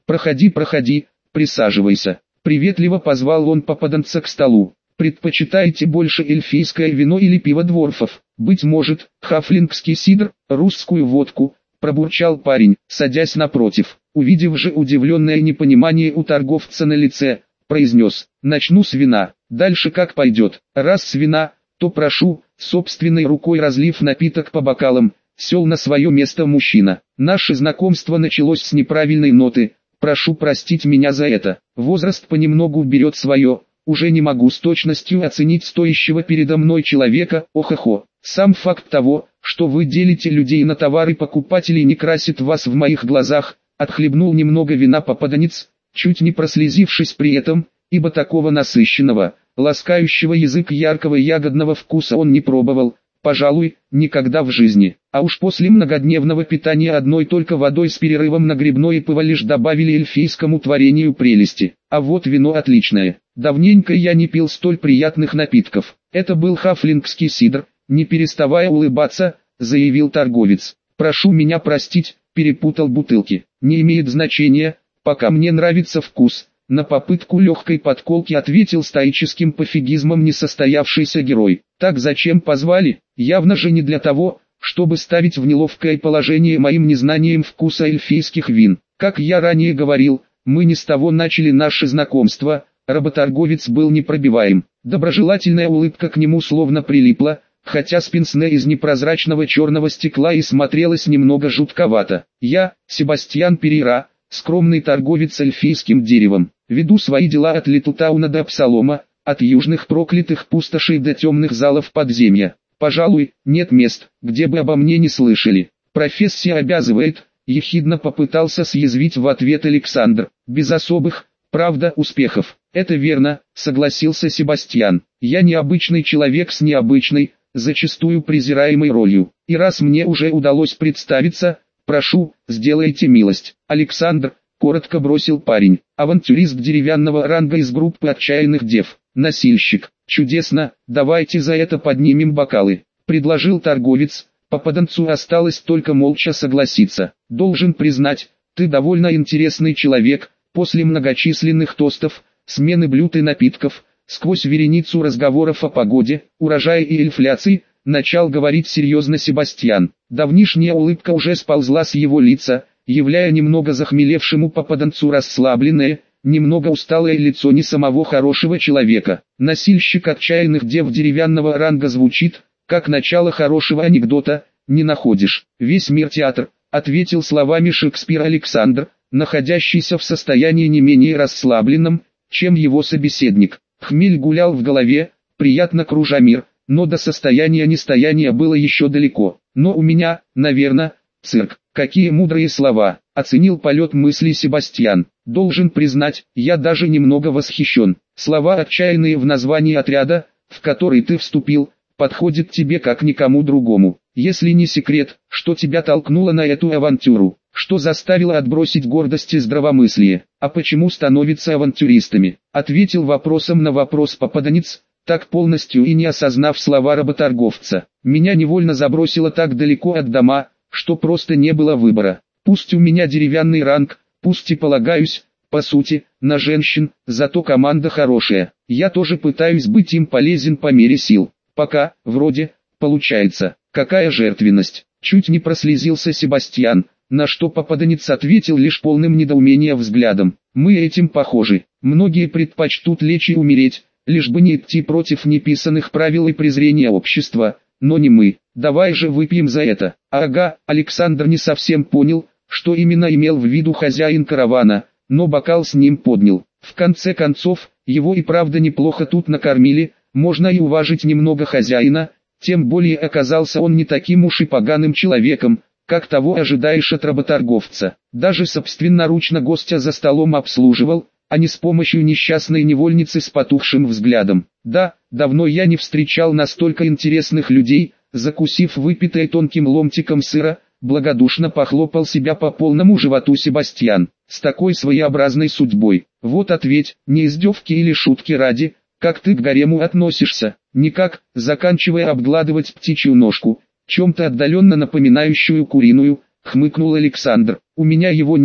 «Проходи, проходи, присаживайся». Приветливо позвал он попаданца к столу. «Предпочитаете больше эльфийское вино или пиво дворфов? Быть может, хафлингский сидр, русскую водку?» Пробурчал парень, садясь напротив. Увидев же удивленное непонимание у торговца на лице, произнес: «Начну с вина, дальше как пойдет. Раз с вина, то прошу». Собственной рукой разлив напиток по бокалам, сел на свое место мужчина. «Наше знакомство началось с неправильной ноты. Прошу простить меня за это. Возраст понемногу берет свое. Уже не могу с точностью оценить стоящего передо мной человека. Ох-охо. Сам факт того, что вы делите людей на товары покупателей, не красит вас в моих глазах». Отхлебнул немного вина попаданец, чуть не прослезившись при этом, ибо такого насыщенного, ласкающего язык яркого ягодного вкуса он не пробовал, пожалуй, никогда в жизни. А уж после многодневного питания одной только водой с перерывом на грибное пиво лишь добавили эльфийскому творению прелести. А вот вино отличное. Давненько я не пил столь приятных напитков. Это был хафлингский сидр, не переставая улыбаться, заявил торговец. «Прошу меня простить, перепутал бутылки. Не имеет значения, пока мне нравится вкус». На попытку легкой подколки ответил стоическим пофигизмом несостоявшийся герой. «Так зачем позвали? Явно же не для того, чтобы ставить в неловкое положение моим незнанием вкуса эльфийских вин. Как я ранее говорил, мы не с того начали наше знакомство». Работорговец был непробиваем. Доброжелательная улыбка к нему словно прилипла, хотя с пенсне из непрозрачного черного стекла и смотрелась немного жутковато. «Я, Себастьян Перейра, скромный торговец эльфийским деревом, веду свои дела от Литтletowna до Абсалома, от южных проклятых пустошей до темных залов подземья. Пожалуй, нет мест, где бы обо мне не слышали. Профессия обязывает», — ехидно попытался съязвить в ответ Александр. «Без особых, правда, успехов». «Это верно», — согласился Себастьян. «Я необычный человек с необычной, зачастую презираемой ролью. И раз мне уже удалось представиться, прошу, сделайте милость». «Александр», — коротко бросил парень, — «авантюрист деревянного ранга из группы отчаянных дев, носильщик». «Чудесно, давайте за это поднимем бокалы», — предложил торговец. Попаданцу осталось только молча согласиться. «Должен признать, ты довольно интересный человек». После многочисленных тостов, смены блюд и напитков, сквозь вереницу разговоров о погоде, урожае и инфляции, начал говорить серьезно Себастьян. Давнишняя улыбка уже сползла с его лица, являя немного захмелевшему попаданцу расслабленное, немного усталое лицо не самого хорошего человека. «Носильщик отчаянных дев деревянного ранга» звучит, как начало хорошего анекдота, не находишь? «Весь мир театр», — ответил словами Шекспира Александр, находящийся в состоянии не менее расслабленном, чем его собеседник. Хмель гулял в голове, приятно кружа мир, но до состояния нестояния было еще далеко. «Но у меня, наверное, цирк». «Какие мудрые слова», — оценил полет мысли Себастьян. «Должен признать, я даже немного восхищен. Слова отчаянные в названии отряда, в который ты вступил, подходят тебе как никому другому. Если не секрет, что тебя толкнуло на эту авантюру, что заставило отбросить гордость и здравомыслие, а почему становятся авантюристами?» Ответил вопросом на вопрос попаданец, так полностью и не осознав слова работорговца. «Меня невольно забросило так далеко от дома, что просто не было выбора. Пусть у меня деревянный ранг, пусть и полагаюсь, по сути, на женщин, зато команда хорошая. Я тоже пытаюсь быть им полезен по мере сил. Пока, вроде, получается. Какая жертвенность!» Чуть не прослезился Себастьян, на что попаданец ответил лишь полным недоумения взглядом. «Мы этим похожи. Многие предпочтут лечь и умереть, лишь бы не идти против неписанных правил и презрения общества, но не мы. Давай же выпьем за это». «Ага». Александр не совсем понял, что именно имел в виду хозяин каравана, но бокал с ним поднял. В конце концов, его и правда неплохо тут накормили, можно и уважить немного хозяина, тем более оказался он не таким уж и поганым человеком, как того ожидаешь от работорговца. Даже собственноручно гостя за столом обслуживал, а не с помощью несчастной невольницы с потухшим взглядом. «Да, давно я не встречал настолько интересных людей», закусив выпитое тонким ломтиком сыра, благодушно похлопал себя по полному животу Себастьян. «С такой своеобразной судьбой. Вот ответь, не издевки или шутки ради, как ты к гарему относишься?» «Никак», заканчивая обгладывать птичью ножку, чем-то отдаленно напоминающую куриную, хмыкнул Александр. «У меня его нет,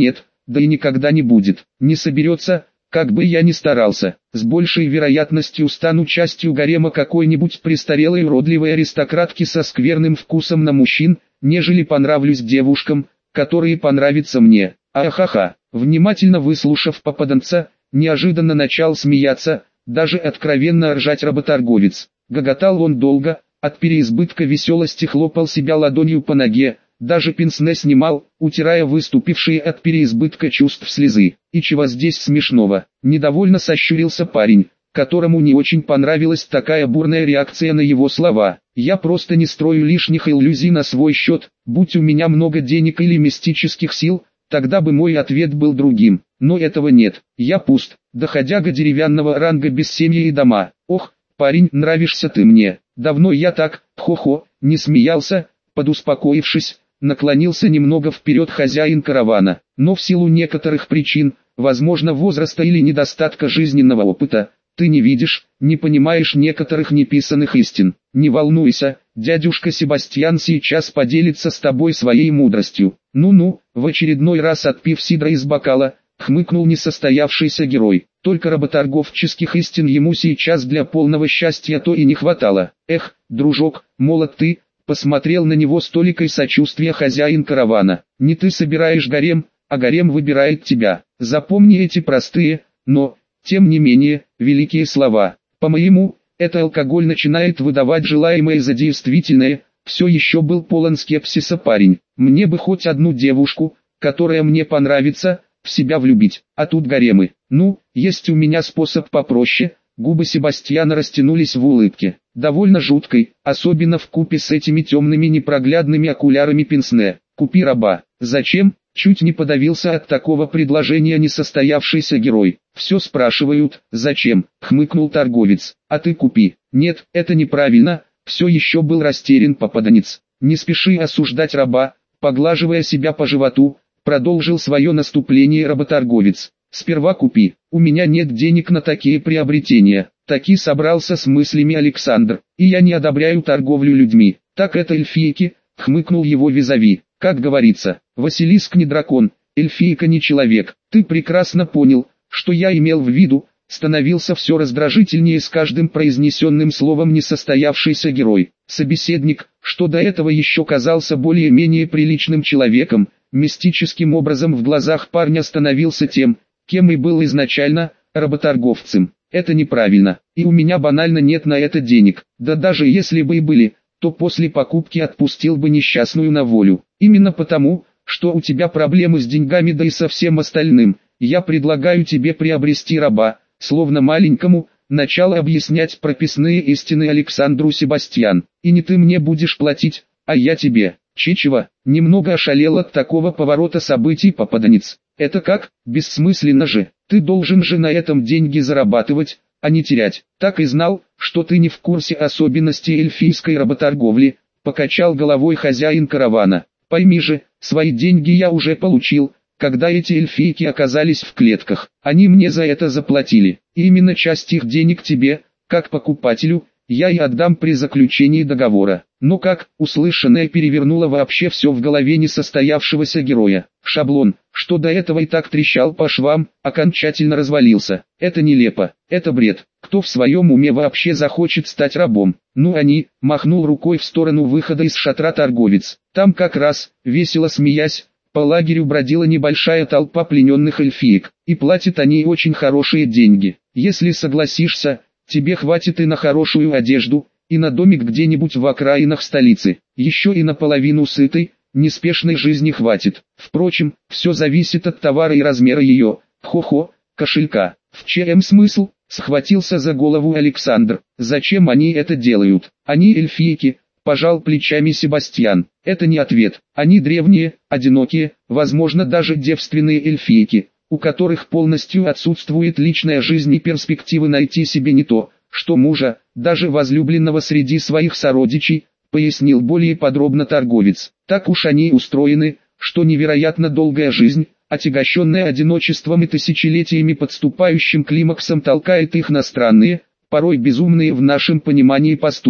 да и никогда не будет. Не соберется, как бы я ни старался. С большей вероятностью стану частью гарема какой-нибудь престарелой уродливой аристократки со скверным вкусом на мужчин, нежели понравлюсь девушкам, которые понравятся мне. Ахаха. Внимательно выслушав попаданца, неожиданно начал смеяться, даже откровенно ржать работорговец. Гоготал он долго, от переизбытка веселости хлопал себя ладонью по ноге, даже пенсне снимал, утирая выступившие от переизбытка чувств слезы. И чего здесь смешного? Недовольно сощурился парень, которому не очень понравилась такая бурная реакция на его слова. Я просто не строю лишних иллюзий на свой счет, будь у меня много денег или мистических сил, тогда бы мой ответ был другим. Но этого нет, я пуст, доходяга деревянного ранга без семьи и дома. Ох, парень, нравишься ты мне. Давно я так, хо-хо, не смеялся. Подуспокоившись, наклонился немного вперед хозяин каравана. Но в силу некоторых причин, возможно возраста или недостатка жизненного опыта, ты не видишь, не понимаешь некоторых неписанных истин. Не волнуйся, дядюшка Себастьян сейчас поделится с тобой своей мудростью. Ну-ну, в очередной раз отпив сидра из бокала, хмыкнул несостоявшийся герой. Только работорговческих истин ему сейчас для полного счастья то и не хватало. Эх, дружок, молод ты, посмотрел на него с толикой сочувствия хозяин каравана. Не ты собираешь гарем, а гарем выбирает тебя. Запомни эти простые, но, тем не менее, великие слова. По-моему, это алкоголь начинает выдавать желаемое за действительное. Все еще был полон скепсиса парень. Мне бы хоть одну девушку, которая мне понравится, в себя влюбить, а тут гаремы. Ну, есть у меня способ попроще. Губы Себастьяна растянулись в улыбке, довольно жуткой, особенно вкупе с этими темными непроглядными окулярами пенсне. Купи раба. Зачем? Чуть не подавился от такого предложения несостоявшийся герой. Все спрашивают, зачем, хмыкнул торговец. А ты купи. Нет, это неправильно, все еще был растерян попаданец. Не спеши осуждать раба, поглаживая себя по животу, продолжил свое наступление работорговец. Сперва купи, у меня нет денег на такие приобретения. Таки собрался с мыслями Александр, и я не одобряю торговлю людьми. Так это эльфийки, хмыкнул его визави. Как говорится, Василиск не дракон, эльфийка не человек. Ты прекрасно понял, что я имел в виду. Становился все раздражительнее с каждым произнесенным словом несостоявшийся герой. Собеседник, что до этого еще казался более-менее приличным человеком, мистическим образом в глазах парня становился тем, кем и был изначально, работорговцем. Это неправильно, и у меня банально нет на это денег. Да даже если бы и были, то после покупки отпустил бы несчастную на волю. Именно потому, что у тебя проблемы с деньгами, да и со всем остальным, я предлагаю тебе приобрести раба. Словно маленькому, начал объяснять прописные истины Александру Себастьян. И не ты мне будешь платить, а я тебе. Чичева, немного ошалел от такого поворота событий попаданец. Это как? Бессмысленно же. Ты должен же на этом деньги зарабатывать, а не терять. Так и знал, что ты не в курсе особенностей эльфийской работорговли, покачал головой хозяин каравана. Пойми же, свои деньги я уже получил. Когда эти эльфийки оказались в клетках, они мне за это заплатили. И именно часть их денег тебе, как покупателю, я и отдам при заключении договора. Но как, услышанное перевернуло вообще все в голове несостоявшегося героя. Шаблон, что до этого и так трещал по швам, окончательно развалился. Это нелепо, это бред. Кто в своем уме вообще захочет стать рабом? Ну они, махнул рукой в сторону выхода из шатра торговец. Там как раз, весело смеясь, по лагерю бродила небольшая толпа плененных эльфиек, и платят они очень хорошие деньги. Если согласишься, тебе хватит и на хорошую одежду, и на домик где-нибудь в окраинах столицы. Еще и наполовину сытой, неспешной жизни хватит. Впрочем, все зависит от товара и размера ее, хо-хо, кошелька. В чем смысл? Схватился за голову Александр. Зачем они это делают? Они эльфийки. Пожал плечами Себастьян. Это не ответ. Они древние, одинокие, возможно даже девственные эльфийки, у которых полностью отсутствует личная жизнь и перспективы найти себе не то, что мужа, даже возлюбленного среди своих сородичей, пояснил более подробно торговец. Так уж они устроены, что невероятно долгая жизнь, отягощенная одиночеством и тысячелетиями подступающим климаксом толкает их на странные, порой безумные в нашем понимании поступки.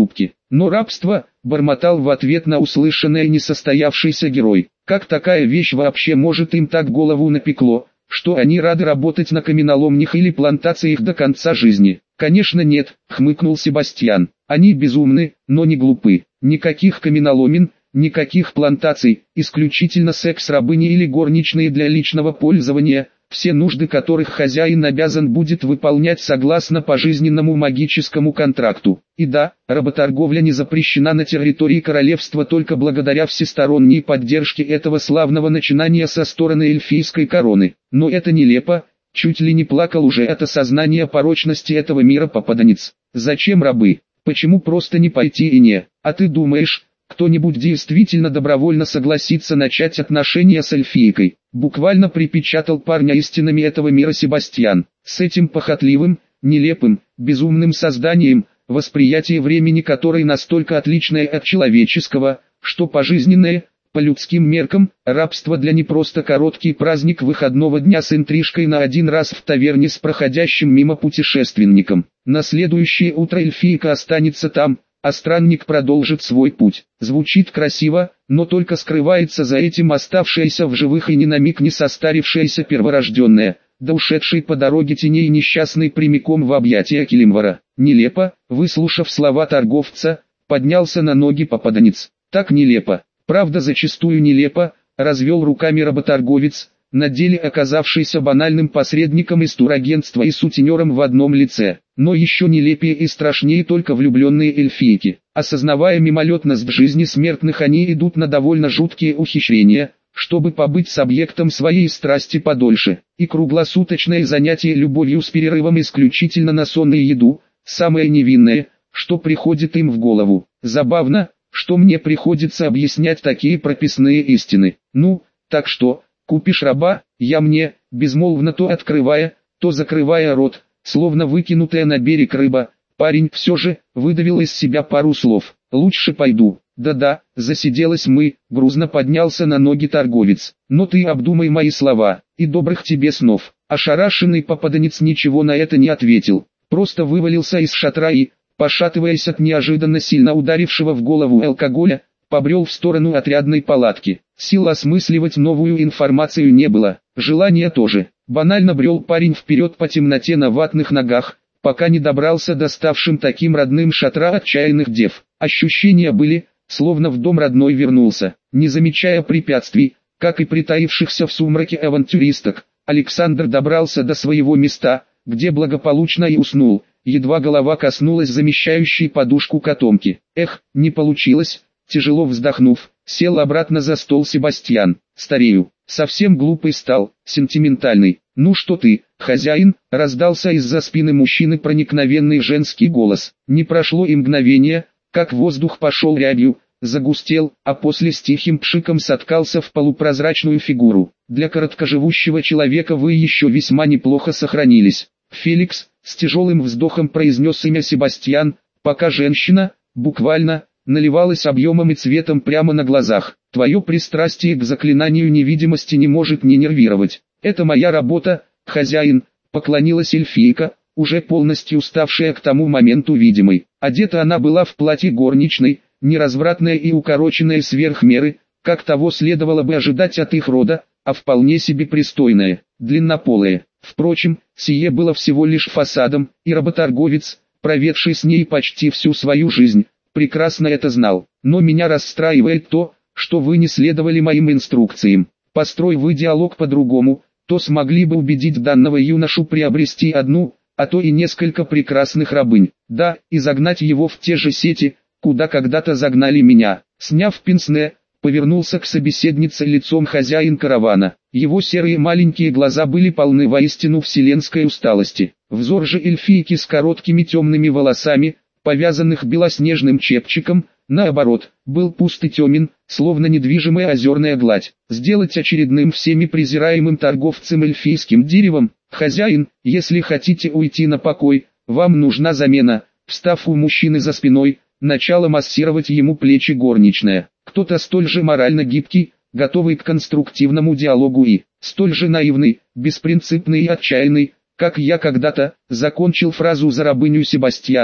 Но рабство, бормотал в ответ на услышанное несостоявшийся герой. Как такая вещь вообще может им так голову напекло, что они рады работать на каменоломнях или плантациях до конца жизни? Конечно нет, хмыкнул Себастьян. Они безумны, но не глупы. Никаких каменоломен, никаких плантаций, исключительно секс-рабыни или горничные для личного пользования, все нужды которых хозяин обязан будет выполнять согласно пожизненному магическому контракту. И да, работорговля не запрещена на территории королевства только благодаря всесторонней поддержке этого славного начинания со стороны эльфийской короны. Но это нелепо, чуть ли не плакал уже от осознания порочности этого мира попаданец. Зачем рабы? Почему просто не пойти и не? А ты думаешь, кто-нибудь действительно добровольно согласится начать отношения с эльфийкой? Буквально припечатал парня истинами этого мира Себастьян. С этим похотливым, нелепым, безумным созданием, восприятие времени которой настолько отличное от человеческого, что пожизненное, по людским меркам, рабство для не просто короткий праздник выходного дня с интрижкой на один раз в таверне с проходящим мимо путешественником. На следующее утро эльфийка останется там, а странник продолжит свой путь. Звучит красиво, но только скрывается за этим оставшаяся в живых и ни на миг не состарившаяся перворожденная, да ушедший по дороге теней несчастный прямиком в объятия Келимвара. Нелепо, выслушав слова торговца, поднялся на ноги попаданец. Так нелепо, правда зачастую нелепо, развел руками работорговец, на деле оказавшийся банальным посредником из турагентства и сутенером в одном лице. Но еще нелепее и страшнее только влюбленные эльфийки. Осознавая мимолетность жизни смертных, они идут на довольно жуткие ухищрения, чтобы побыть с объектом своей страсти подольше. И круглосуточное занятие любовью с перерывом исключительно на сон и еду, самое невинное, что приходит им в голову. Забавно, что мне приходится объяснять такие прописные истины. Ну, так что, купишь раба? Я мне, безмолвно то открывая, то закрывая рот, словно выкинутая на берег рыба, парень все же выдавил из себя пару слов. Лучше пойду. Да-да, засиделась мы, грузно поднялся на ноги торговец. Но ты обдумай мои слова, и добрых тебе снов. Ошарашенный попаданец ничего на это не ответил, просто вывалился из шатра и, пошатываясь от неожиданно сильно ударившего в голову алкоголя, побрел в сторону отрядной палатки. Сил осмысливать новую информацию не было, желания тоже. Банально брел парень вперед по темноте на ватных ногах, пока не добрался до ставшим таким родным шатра отчаянных дев. Ощущения были, словно в дом родной вернулся. Не замечая препятствий, как и притаившихся в сумраке авантюристок, Александр добрался до своего места, где благополучно и уснул, едва голова коснулась замещающей подушку котомки. Эх, не получилось. Тяжело вздохнув, сел обратно за стол Себастьян. Старею, совсем глупый стал, сентиментальный. Ну что ты, хозяин, раздался из-за спины мужчины проникновенный женский голос. Не прошло и мгновение, как воздух пошел рябью, загустел, а после с тихим пшиком соткался в полупрозрачную фигуру. Для короткоживущего человека вы еще весьма неплохо сохранились. Феликс, с тяжелым вздохом произнес имя Себастьян, пока женщина, буквально, наливалась объемом и цветом прямо на глазах. Твое пристрастие к заклинанию невидимости не может не нервировать. Это моя работа, хозяин, поклонилась эльфийка, уже полностью ставшая к тому моменту видимой. Одета она была в платье горничной, неразвратное и укороченное сверх меры, как того следовало бы ожидать от их рода, а вполне себе пристойное, длиннополое. Впрочем, сие было всего лишь фасадом, и работорговец, проведший с ней почти всю свою жизнь, прекрасно это знал. Но меня расстраивает то, что вы не следовали моим инструкциям. Построй вы диалог по-другому, то смогли бы убедить данного юношу приобрести одну, а то и несколько прекрасных рабынь. Да, и загнать его в те же сети, куда когда-то загнали меня. Сняв пенсне, повернулся к собеседнице лицом хозяин каравана. Его серые маленькие глаза были полны воистину вселенской усталости. Взор же эльфийки с короткими темными волосами, повязанных белоснежным чепчиком, наоборот, был пуст и темен, словно недвижимая озерная гладь. Сделать очередным всеми презираемым торговцем эльфийским деревом, хозяин, если хотите уйти на покой, вам нужна замена. Встав у мужчины за спиной, начала массировать ему плечи горничная. Кто-то столь же морально гибкий, готовый к конструктивному диалогу и столь же наивный, беспринципный и отчаянный, как я когда-то, закончил фразу за рабыню Себастьян,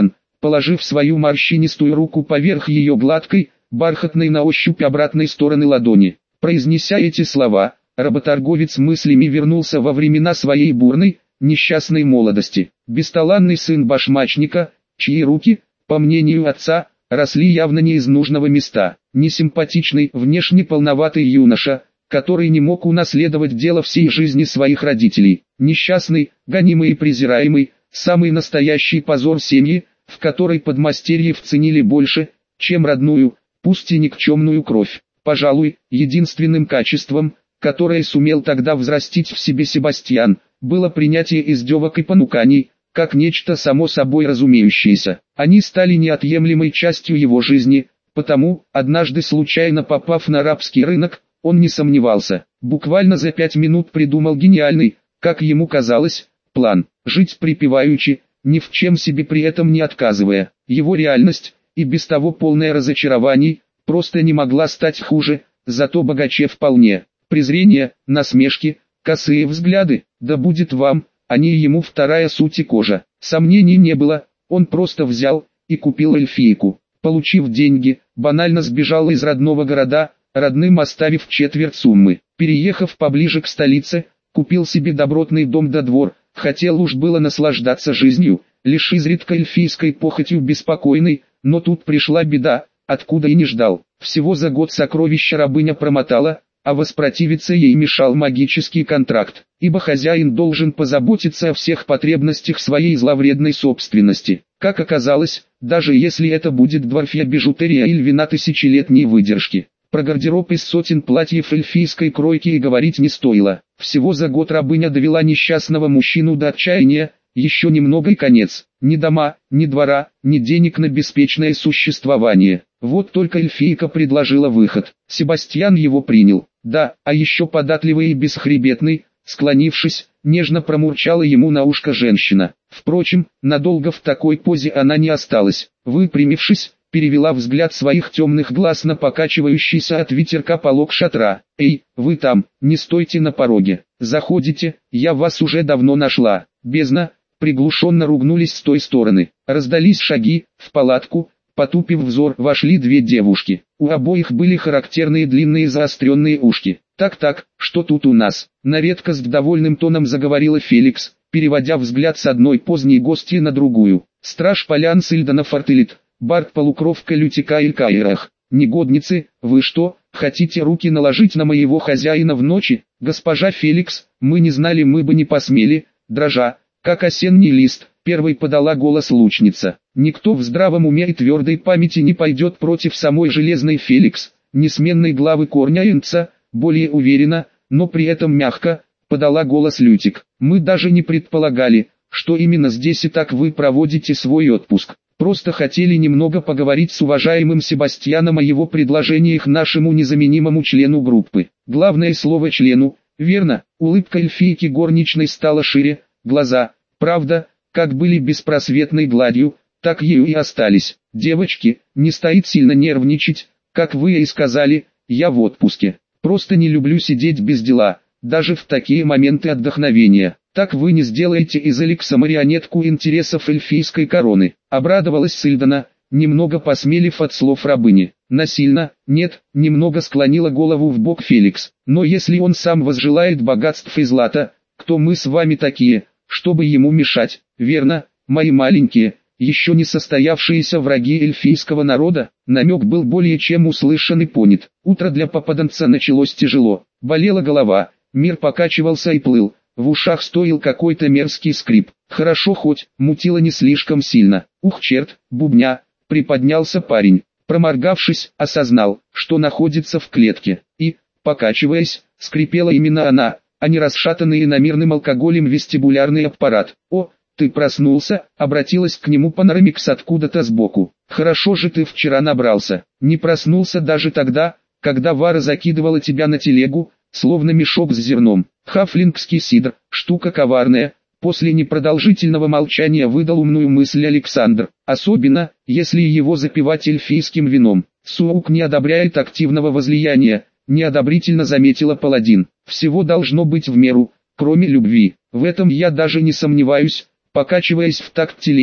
положив свою морщинистую руку поверх ее гладкой, бархатной на ощупь обратной стороны ладони. Произнеся эти слова, работорговец мыслями вернулся во времена своей бурной, несчастной молодости. Бесталанный сын башмачника, чьи руки, по мнению отца, росли явно не из нужного места. Несимпатичный, внешне полноватый юноша, который не мог унаследовать дело всей жизни своих родителей. Несчастный, гонимый и презираемый, самый настоящий позор семьи, в которой подмастерьев ценили больше, чем родную, пусть и никчемную кровь. Пожалуй, единственным качеством, которое сумел тогда взрастить в себе Себастьян, было принятие издевок и понуканий, как нечто само собой разумеющееся. Они стали неотъемлемой частью его жизни, потому, однажды случайно попав на арабский рынок, он не сомневался, буквально за 5 минут придумал гениальный, как ему казалось, план – жить припеваючи, ни в чем себе при этом не отказывая. Его реальность, и без того полное разочарований, просто не могла стать хуже, зато богаче вполне. Презрение, насмешки, косые взгляды, да будет вам, они ему вторая суть и кожа. Сомнений не было, он просто взял и купил эльфийку. Получив деньги, банально сбежал из родного города, родным оставив четверть суммы. Переехав поближе к столице, купил себе добротный дом да двор, хотел уж было наслаждаться жизнью, лишь изредка эльфийской похотью беспокойной, но тут пришла беда, откуда и не ждал. Всего за год сокровища рабыня промотала, а воспротивиться ей мешал магический контракт, ибо хозяин должен позаботиться о всех потребностях своей зловредной собственности. Как оказалось, даже если это будет дворфья бижутерия или вина тысячелетней выдержки. Про гардероб из сотен платьев эльфийской кройки и говорить не стоило. Всего за год рабыня довела несчастного мужчину до отчаяния, еще немного и конец. Ни дома, ни двора, ни денег на беспечное существование. Вот только эльфийка предложила выход. Себастьян его принял. Да, а еще податливый и бесхребетный, склонившись, нежно промурчала ему на ушко женщина. Впрочем, надолго в такой позе она не осталась. Выпрямившись, перевела взгляд своих темных глаз на покачивающийся от ветерка полог шатра. «Эй, вы там, не стойте на пороге. Заходите, я вас уже давно нашла». Бездна, приглушенно ругнулись с той стороны. Раздались шаги, в палатку, потупив взор, вошли две девушки. У обоих были характерные длинные заостренные ушки. «Так-так, что тут у нас?» На редкость довольным тоном заговорила Феликс, переводя взгляд с одной поздней гости на другую. «Страж полян Сильдана Фортелит, Барт-полукровка Лютика Илькаирах. Негодницы, вы что, хотите руки наложить на моего хозяина в ночи? Госпожа Феликс, мы не знали, мы бы не посмели», дрожа, как осенний лист, первой подала голос лучница. Никто в здравом уме и твердой памяти не пойдет против самой железной Феликс, несменной главы корня Энца, более уверенно, но при этом мягко, подала голос Лютик. «Мы даже не предполагали, что именно здесь и так вы проводите свой отпуск. Просто хотели немного поговорить с уважаемым Себастьяном о его предложениях нашему незаменимому члену группы». Главное слово «члену», верно? Улыбка эльфийки горничной стала шире, глаза, правда, как были беспросветной гладью, так ею и остались. «Девочки, не стоит сильно нервничать, как вы и сказали, я в отпуске. Просто не люблю сидеть без дела, даже в такие моменты отдохновения. Так вы не сделаете из Алекса марионетку интересов эльфийской короны». Обрадовалась Сильдана, немного посмелив от слов рабыни. «Насильно, нет», немного склонила голову в бок Феликс. «Но если он сам возжелает богатств и злата, кто мы с вами такие, чтобы ему мешать? Верно, мои маленькие, еще не состоявшиеся враги эльфийского народа?» Намек был более чем услышан и понят. Утро для попаданца началось тяжело. Болела голова, мир покачивался и плыл. В ушах стоял какой-то мерзкий скрип. Хорошо хоть, мутило не слишком сильно. «Ух, черт, бубня!» Приподнялся парень. Проморгавшись, осознал, что находится в клетке. И, покачиваясь, скрипела именно она, а не расшатанный иномирным алкоголем вестибулярный аппарат. «О, ты проснулся?» — обратилась к нему Панорамикс откуда-то сбоку. «Хорошо же ты вчера набрался. Не проснулся даже тогда, когда Вара закидывала тебя на телегу, словно мешок с зерном. Хафлингский сидр, штука коварная». После непродолжительного молчания выдал умную мысль Александр. «Особенно, если его запивать эльфийским вином. Суук не одобряет активного возлияния», неодобрительно заметила паладин. «Всего должно быть в меру, кроме любви. В этом я даже не сомневаюсь». Покачиваясь в такт телеге,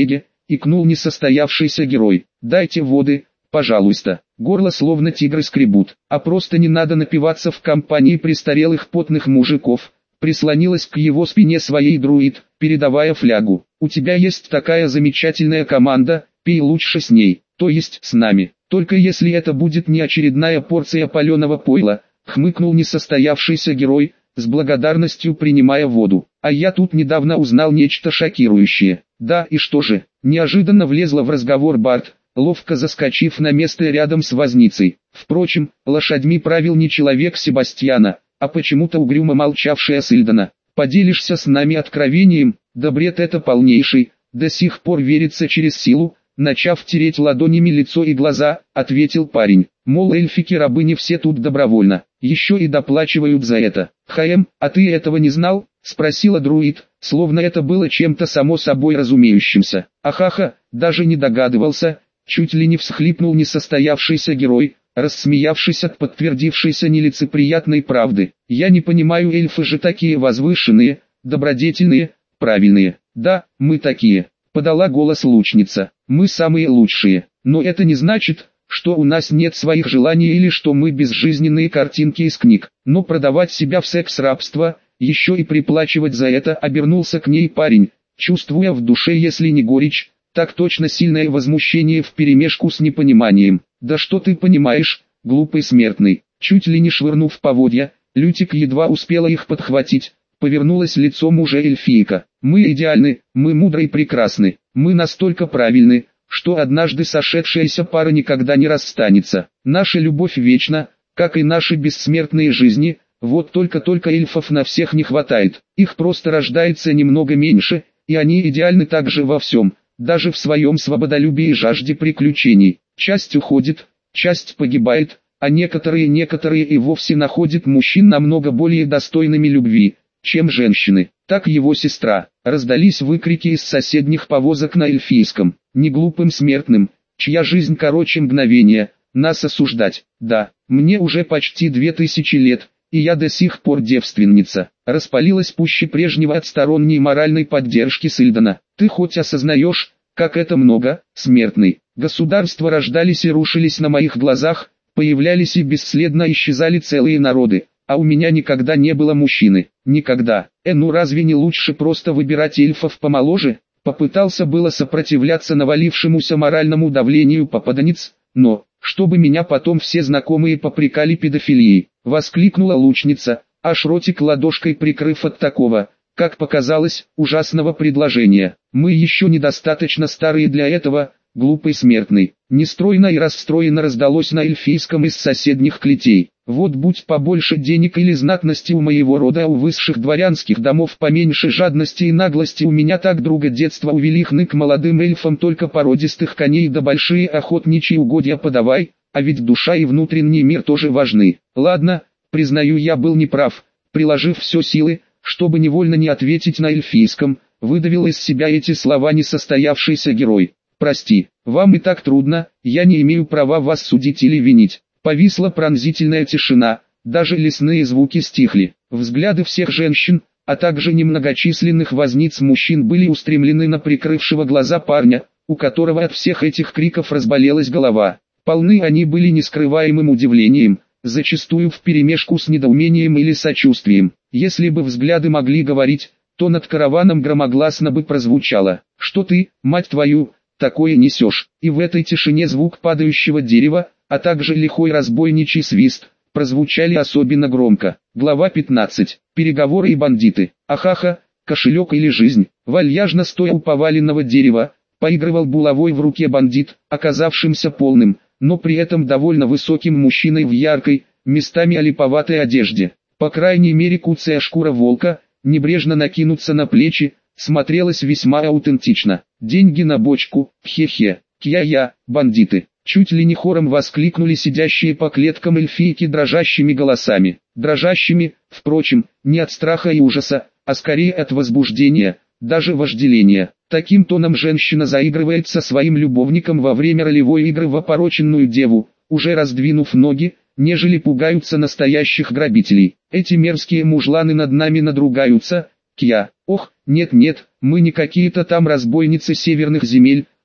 икнул несостоявшийся герой. «Дайте воды, пожалуйста». Горло словно тигры скребут. «А просто не надо напиваться в компании престарелых потных мужиков». Прислонилась к его спине своей друид, передавая флягу. «У тебя есть такая замечательная команда, пей лучше с ней, то есть с нами. Только если это будет не очередная порция паленого пойла», хмыкнул несостоявшийся герой, с благодарностью принимая воду. «А я тут недавно узнал нечто шокирующее». «Да, и что же?» Неожиданно влезла в разговор Барт, ловко заскочив на место рядом с возницей. Впрочем, лошадьми правил не человек Себастьяна, а почему-то угрюмо молчавшая Сильдана. «Поделишься с нами откровением?» «Да бред это полнейший, до сих пор верится через силу», начав тереть ладонями лицо и глаза, ответил парень. «Мол, эльфики-рабы не все тут добровольно, еще и доплачивают за это». А ты этого не знал?» спросила друид, словно это было чем-то само собой разумеющимся. «Ахаха, даже не догадывался», чуть ли не всхлипнул несостоявшийся герой, рассмеявшись от подтвердившейся нелицеприятной правды. «Я не понимаю, эльфы же такие возвышенные, добродетельные, правильные». «Да, мы такие», подала голос лучница. «Мы самые лучшие, но это не значит, что у нас нет своих желаний или что мы безжизненные картинки из книг. Но продавать себя в секс-рабство, еще и приплачивать за это», обернулся к ней парень, чувствуя в душе, если не горечь, так точно сильное возмущение вперемешку с непониманием. «Да что ты понимаешь, глупый смертный?» Чуть ли не швырнув поводья, Лютик едва успела их подхватить, повернулась лицом уже эльфийка. «Мы идеальны, мы мудры и прекрасны, мы настолько правильны, что однажды сошедшаяся пара никогда не расстанется. Наша любовь вечна, как и наши бессмертные жизни, вот только эльфов на всех не хватает, их просто рождается немного меньше, и они идеальны также во всем, даже в своем свободолюбии и жажде приключений. Часть уходит, часть погибает, а некоторые и вовсе находят мужчин намного более достойными любви, чем женщины». Так его сестра. Раздались выкрики из соседних повозок на эльфийском. «Не глупым смертным, чья жизнь короче мгновения, нас осуждать. Да, мне уже почти 2000 лет, и я до сих пор девственница». Распалилась пуще прежнего от сторонней моральной поддержки Сильдана. «Ты хоть осознаешь, как это много, смертный? Государства рождались и рушились на моих глазах, появлялись и бесследно исчезали целые народы, а у меня никогда не было мужчины, никогда. Ну разве не лучше просто выбирать эльфов помоложе?» Попытался было сопротивляться навалившемуся моральному давлению попаданец, но, чтобы меня потом все знакомые попрекали педофилией, воскликнула лучница, аж ротик ладошкой прикрыв от такого, как показалось, ужасного предложения. «Мы еще недостаточно старые для этого, глупый смертный». Нестройно и расстроенно раздалось на эльфийском из соседних клетей. «Вот будь побольше денег или знатности у моего рода, а у высших дворянских домов поменьше жадности и наглости, у меня так друга детства увели хны к молодым эльфам, только породистых коней да большие охотничьи угодья подавай, а ведь душа и внутренний мир тоже важны». «Ладно, признаю, я был неправ», приложив все силы, чтобы невольно не ответить на эльфийском, выдавил из себя эти слова несостоявшийся герой. «Прости, вам и так трудно, я не имею права вас судить или винить». Повисла пронзительная тишина, даже лесные звуки стихли. Взгляды всех женщин, а также немногочисленных возниц мужчин были устремлены на прикрывшего глаза парня, у которого от всех этих криков разболелась голова. Полны они были нескрываемым удивлением, зачастую вперемешку с недоумением или сочувствием. Если бы взгляды могли говорить, то над караваном громогласно бы прозвучало: «Что ты, мать твою, такое несешь?» И в этой тишине звук падающего дерева, а также лихой разбойничий свист, прозвучали особенно громко. Глава 15. Переговоры и бандиты. Ахаха, кошелек или жизнь. Вальяжно стоя у поваленного дерева, поигрывал булавой в руке бандит, оказавшимся полным, но при этом довольно высоким мужчиной в яркой, местами олиповатой одежде. По крайней мере куцая шкура волка, небрежно накинуться на плечи, смотрелась весьма аутентично. «Деньги на бочку, хе-хе, кья-я, бандиты». Чуть ли не хором воскликнули сидящие по клеткам эльфийки дрожащими голосами. Дрожащими, впрочем, не от страха и ужаса, а скорее от возбуждения, даже вожделения. Таким тоном женщина заигрывает со своим любовником во время ролевой игры в опороченную деву, уже раздвинув ноги, нежели пугаются настоящих грабителей. «Эти мерзкие мужланы над нами надругаются, кья. Ох, нет-нет, мы не какие-то там разбойницы северных земель,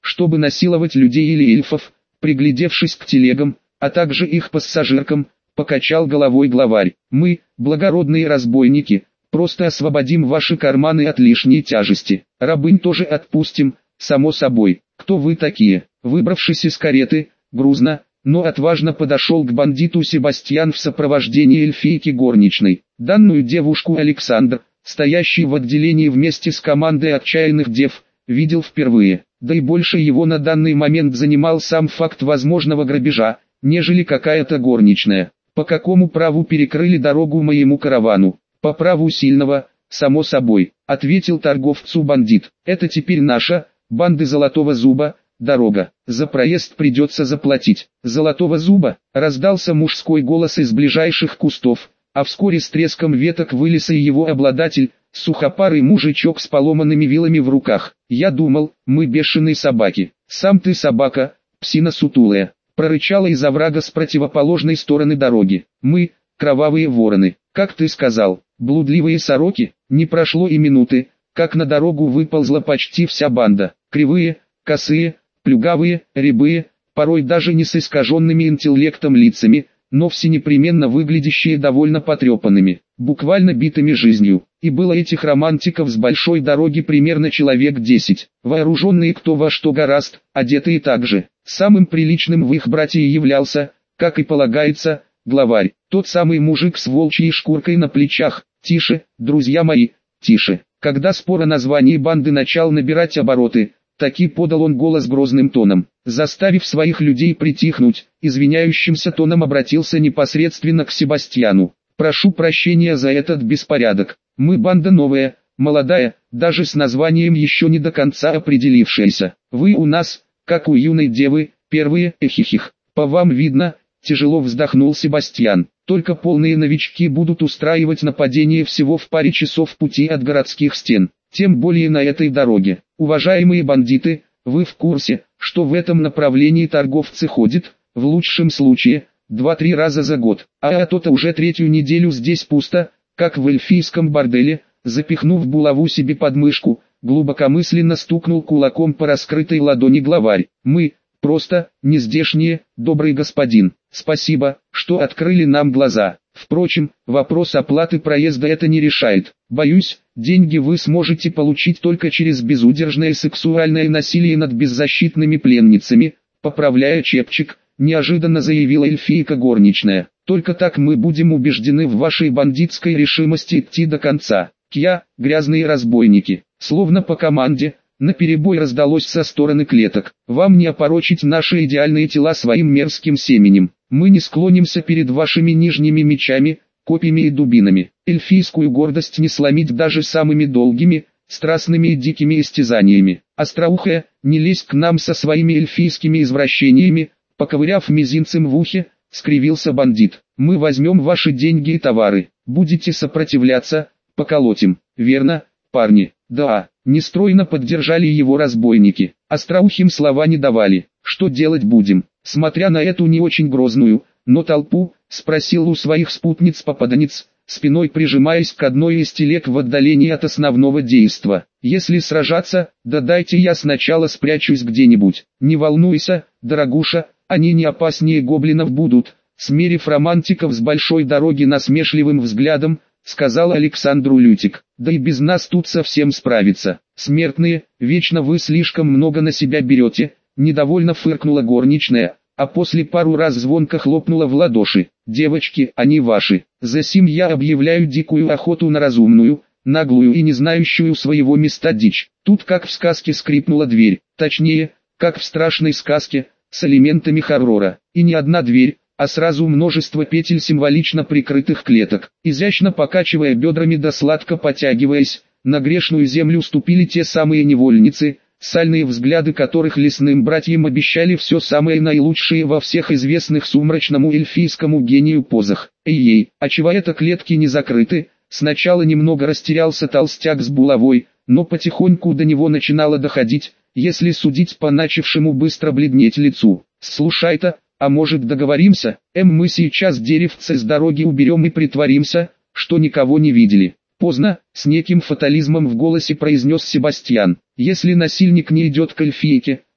чтобы насиловать людей или эльфов, приглядевшись к телегам, а также их пассажиркам, покачал головой главарь. Мы, благородные разбойники, просто освободим ваши карманы от лишней тяжести. Рабынь тоже отпустим, само собой. Кто вы такие? Выбравшись из кареты, грузно, но отважно подошел к бандиту Себастьян в сопровождении эльфийки горничной. Данную девушку Александр, стоящий в отделении вместе с командой отчаянных дев, видел впервые. Да и больше его на данный момент занимал сам факт возможного грабежа, нежели какая-то горничная. По какому праву перекрыли дорогу моему каравану? По праву сильного, само собой, ответил торговцу бандит. Это теперь наша, банды Золотого Зуба, дорога. За проезд придется заплатить. Золотого Зуба, раздался мужской голос из ближайших кустов, а вскоре с треском веток вылез и его обладатель, сухопарый мужичок с поломанными вилами в руках. Я думал, мы бешеные собаки. Сам ты собака, псина сутулая. Прорычала из оврага с противоположной стороны дороги. Мы, кровавые вороны, как ты сказал, блудливые сороки. Не прошло и минуты, как на дорогу выползла почти вся банда. Кривые, косые, плюгавые, рябые, порой даже не с искаженными интеллектом лицами, но все непременно выглядящие довольно потрепанными, буквально битыми жизнью. И было этих романтиков с большой дороги примерно человек 10, вооруженные кто во что горазд, одетые также. Самым приличным в их братье являлся, как и полагается, главарь, тот самый мужик с волчьей шкуркой на плечах. Тише, друзья мои, тише. Когда спор о названии банды начал набирать обороты, таки подал он голос грозным тоном. Заставив своих людей притихнуть, извиняющимся тоном обратился непосредственно к Себастьяну. «Прошу прощения за этот беспорядок. Мы банда новая, молодая, даже с названием еще не до конца определившаяся. Вы у нас, как у юной девы, первые, эхихих. По вам видно», — тяжело вздохнул Себастьян. «Только полные новички будут устраивать нападение всего в паре часов пути от городских стен, тем более на этой дороге. Уважаемые бандиты, вы в курсе, что в этом направлении торговцы ходят, в лучшем случае, 2-3 раза за год, а то-то уже третью неделю здесь пусто, как в эльфийском борделе». Запихнув булаву себе под мышку, глубокомысленно стукнул кулаком по раскрытой ладони главарь. «Мы, просто, нездешние, добрый господин. Спасибо, что открыли нам глаза. Впрочем, вопрос оплаты проезда это не решает. Боюсь, деньги вы сможете получить только через безудержное сексуальное насилие над беззащитными пленницами», поправляя чепчик, неожиданно заявила эльфийка горничная. «Только так мы будем убеждены в вашей бандитской решимости идти до конца». «Кья, грязные разбойники», словно по команде, наперебой раздалось со стороны клеток. «Вам не опорочить наши идеальные тела своим мерзким семенем. Мы не склонимся перед вашими нижними мечами, копьями и дубинами. Эльфийскую гордость не сломить даже самыми долгими, страстными и дикими истязаниями. Остроухая, не лезь к нам со своими эльфийскими извращениями», поковыряв мизинцем в ухе, скривился бандит. «Мы возьмем ваши деньги и товары. Будете сопротивляться, поколотим». «Верно, парни». «Да», нестройно поддержали его разбойники. Остроухим слова не давали. «Что делать будем?» Смотря на эту не очень грозную, но толпу, спросил у своих спутниц попаданец, спиной прижимаясь к одной из телег в отдалении от основного действа. «Если сражаться, да дайте я сначала спрячусь где-нибудь». «Не волнуйся, дорогуша, они не опаснее гоблинов будут», смерив романтиков с большой дороги насмешливым взглядом, сказал Александру Лютик. «Да и без нас тут совсем справиться. Смертные, вечно вы слишком много на себя берете», недовольно фыркнула горничная, а после пару раз звонко хлопнула в ладоши. «Девочки, они ваши. Засим я объявляю дикую охоту на разумную, наглую и не знающую своего места дичь». Тут как в сказке скрипнула дверь, точнее, как в страшной сказке, с элементами хоррора. И не одна дверь, а сразу множество петель символично прикрытых клеток. Изящно покачивая бедрами да сладко потягиваясь, на грешную землю ступили те самые невольницы, сальные взгляды которых лесным братьям обещали все самое наилучшее во всех известных сумрачному эльфийскому гению позах. «Эй-ей, а чего это клетки не закрыты?» Сначала немного растерялся толстяк с булавой, но потихоньку до него начинало доходить, если судить по начавшему быстро бледнеть лицу. «Слушай-то, а может договоримся, мы сейчас деревце с дороги уберем и притворимся, что никого не видели». «Поздно», — с неким фатализмом в голосе произнес Себастьян. «Если насильник не идет к эльфийке,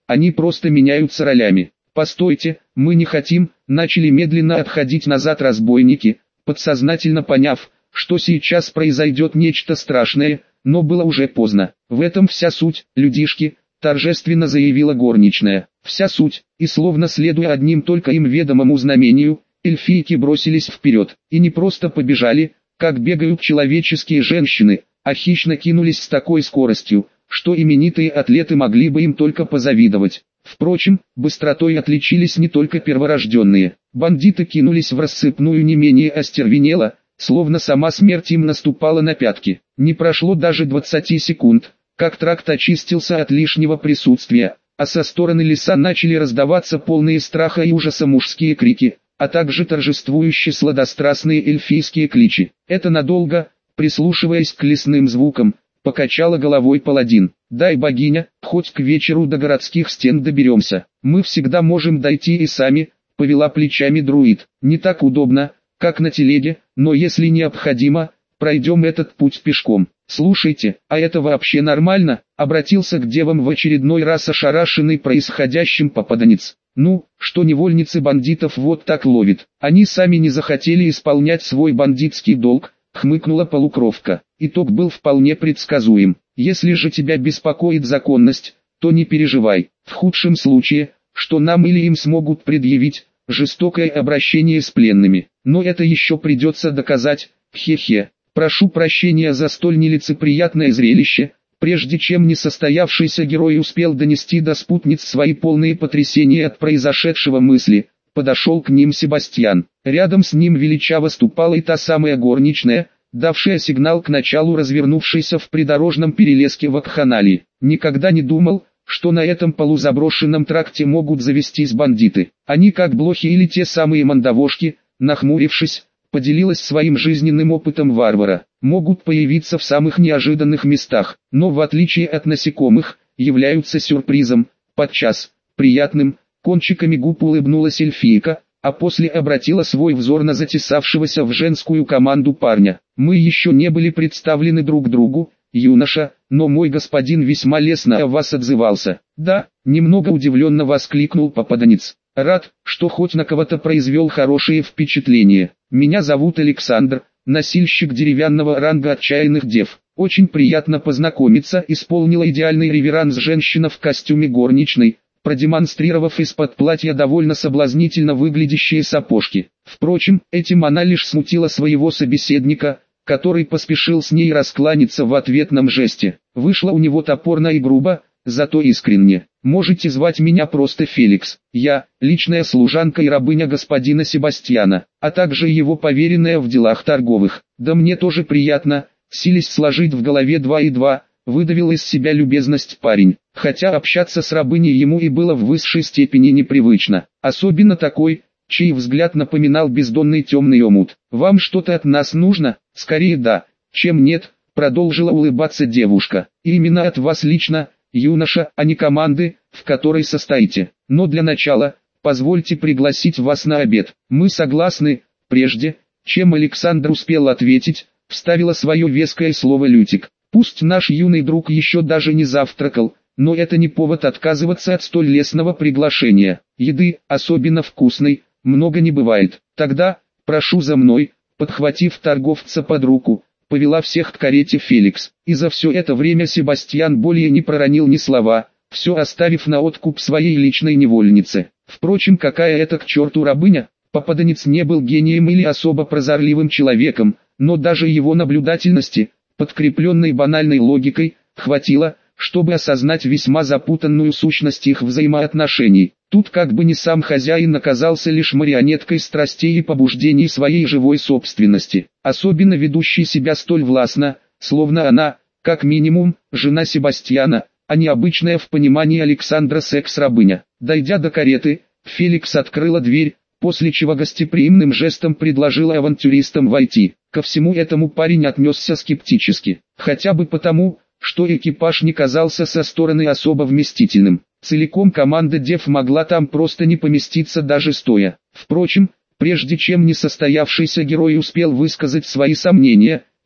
они просто меняются ролями. «Постойте, мы не хотим», — начали медленно отходить назад разбойники, подсознательно поняв, что сейчас произойдет нечто страшное, но было уже поздно. «В этом вся суть, людишки», — торжественно заявила горничная. «Вся суть», и словно следуя одним только им ведомому знамению, эльфийки бросились вперед, и не просто побежали, как бегают человеческие женщины, а хищно кинулись с такой скоростью, что именитые атлеты могли бы им только позавидовать. Впрочем, быстротой отличились не только перворожденные. Бандиты кинулись в рассыпную не менее остервенело, словно сама смерть им наступала на пятки. Не прошло даже 20 секунд, как тракт очистился от лишнего присутствия, а со стороны леса начали раздаваться полные страха и ужаса мужские крики, а также торжествующие сладострастные эльфийские кличи. «Это надолго», прислушиваясь к лесным звукам, покачала головой паладин. «Дай богиня, хоть к вечеру до городских стен доберемся. Мы всегда можем дойти и сами», повела плечами друид. «Не так удобно, как на телеге, но если необходимо, пройдем этот путь пешком». «Слушайте, а это вообще нормально?» Обратился к девам в очередной раз ошарашенный происходящим попаданец. «Ну, что невольницы бандитов вот так ловит. Они сами не захотели исполнять свой бандитский долг», хмыкнула полукровка. Итог был вполне предсказуем. «Если же тебя беспокоит законность, то не переживай. В худшем случае, что нам или им смогут предъявить, жестокое обращение с пленными. Но это еще придется доказать, хе-хе. Прошу прощения за столь нелицеприятное зрелище». Прежде чем несостоявшийся герой успел донести до спутниц свои полные потрясения от произошедшего мысли, подошел к ним Себастьян. Рядом с ним величаво ступала и та самая горничная, давшая сигнал к началу развернувшейся в придорожном перелеске вакханалии. «Никогда не думал, что на этом полузаброшенном тракте могут завестись бандиты. Они как блохи или те самые мандавошки», нахмурившись, поделилась своим жизненным опытом варвара. «Могут появиться в самых неожиданных местах, но в отличие от насекомых, являются сюрпризом, подчас приятным». Кончиками губ улыбнулась эльфийка, а после обратила свой взор на затесавшегося в женскую команду парня. «Мы еще не были представлены друг другу, юноша, но мой господин весьма лестно о вас отзывался». «Да», немного удивленно воскликнул попаданец. «Рад, что хоть на кого-то произвел хорошее впечатление. Меня зовут Александр, носильщик деревянного ранга отчаянных дев. Очень приятно познакомиться», исполнила идеальный реверанс женщина в костюме горничной, продемонстрировав из-под платья довольно соблазнительно выглядящие сапожки. Впрочем, этим она лишь смутила своего собеседника, который поспешил с ней раскланяться в ответном жесте. Вышло у него топорно и грубо, зато искренне. «Можете звать меня просто Феликс. Я – личная служанка и рабыня господина Себастьяна, а также его поверенная в делах торговых. Да мне тоже приятно», силясь сложить в голове 2 и 2, выдавил из себя любезность парень. Хотя общаться с рабыней ему и было в высшей степени непривычно. Особенно такой, чей взгляд напоминал бездонный темный омут. «Вам что-то от нас нужно?» «Скорее да, чем нет», продолжила улыбаться девушка. «И именно от вас лично, юноша, а не команды, в которой состоите. Но для начала, позвольте пригласить вас на обед». «Мы согласны». Прежде, чем Александр успел ответить, вставила свое веское слово Лютик. «Пусть наш юный друг еще даже не завтракал, но это не повод отказываться от столь лестного приглашения. Еды, особенно вкусной, много не бывает. Тогда, прошу за мной», подхватив торговца под руку, повела всех к карете Феликс. И за все это время Себастьян более не проронил ни слова, все оставив на откуп своей личной невольнице. Впрочем, какая это к черту рабыня? Попаданец не был гением или особо прозорливым человеком, но даже его наблюдательности, подкрепленной банальной логикой, хватило, чтобы осознать весьма запутанную сущность их взаимоотношений. Тут как бы не сам хозяин оказался лишь марионеткой страстей и побуждений своей живой собственности, особенно ведущей себя столь властно, словно она, как минимум, жена Себастьяна, а не обычная в понимании Александра секс-рабыня. Дойдя до кареты, Феликс открыла дверь, после чего гостеприимным жестом предложила авантюристам войти. Ко всему этому парень отнесся скептически, хотя бы потому, что экипаж не казался со стороны особо вместительным. Целиком команда дев могла там просто не поместиться даже стоя. Впрочем, прежде чем несостоявшийся герой успел высказать свои сомнения,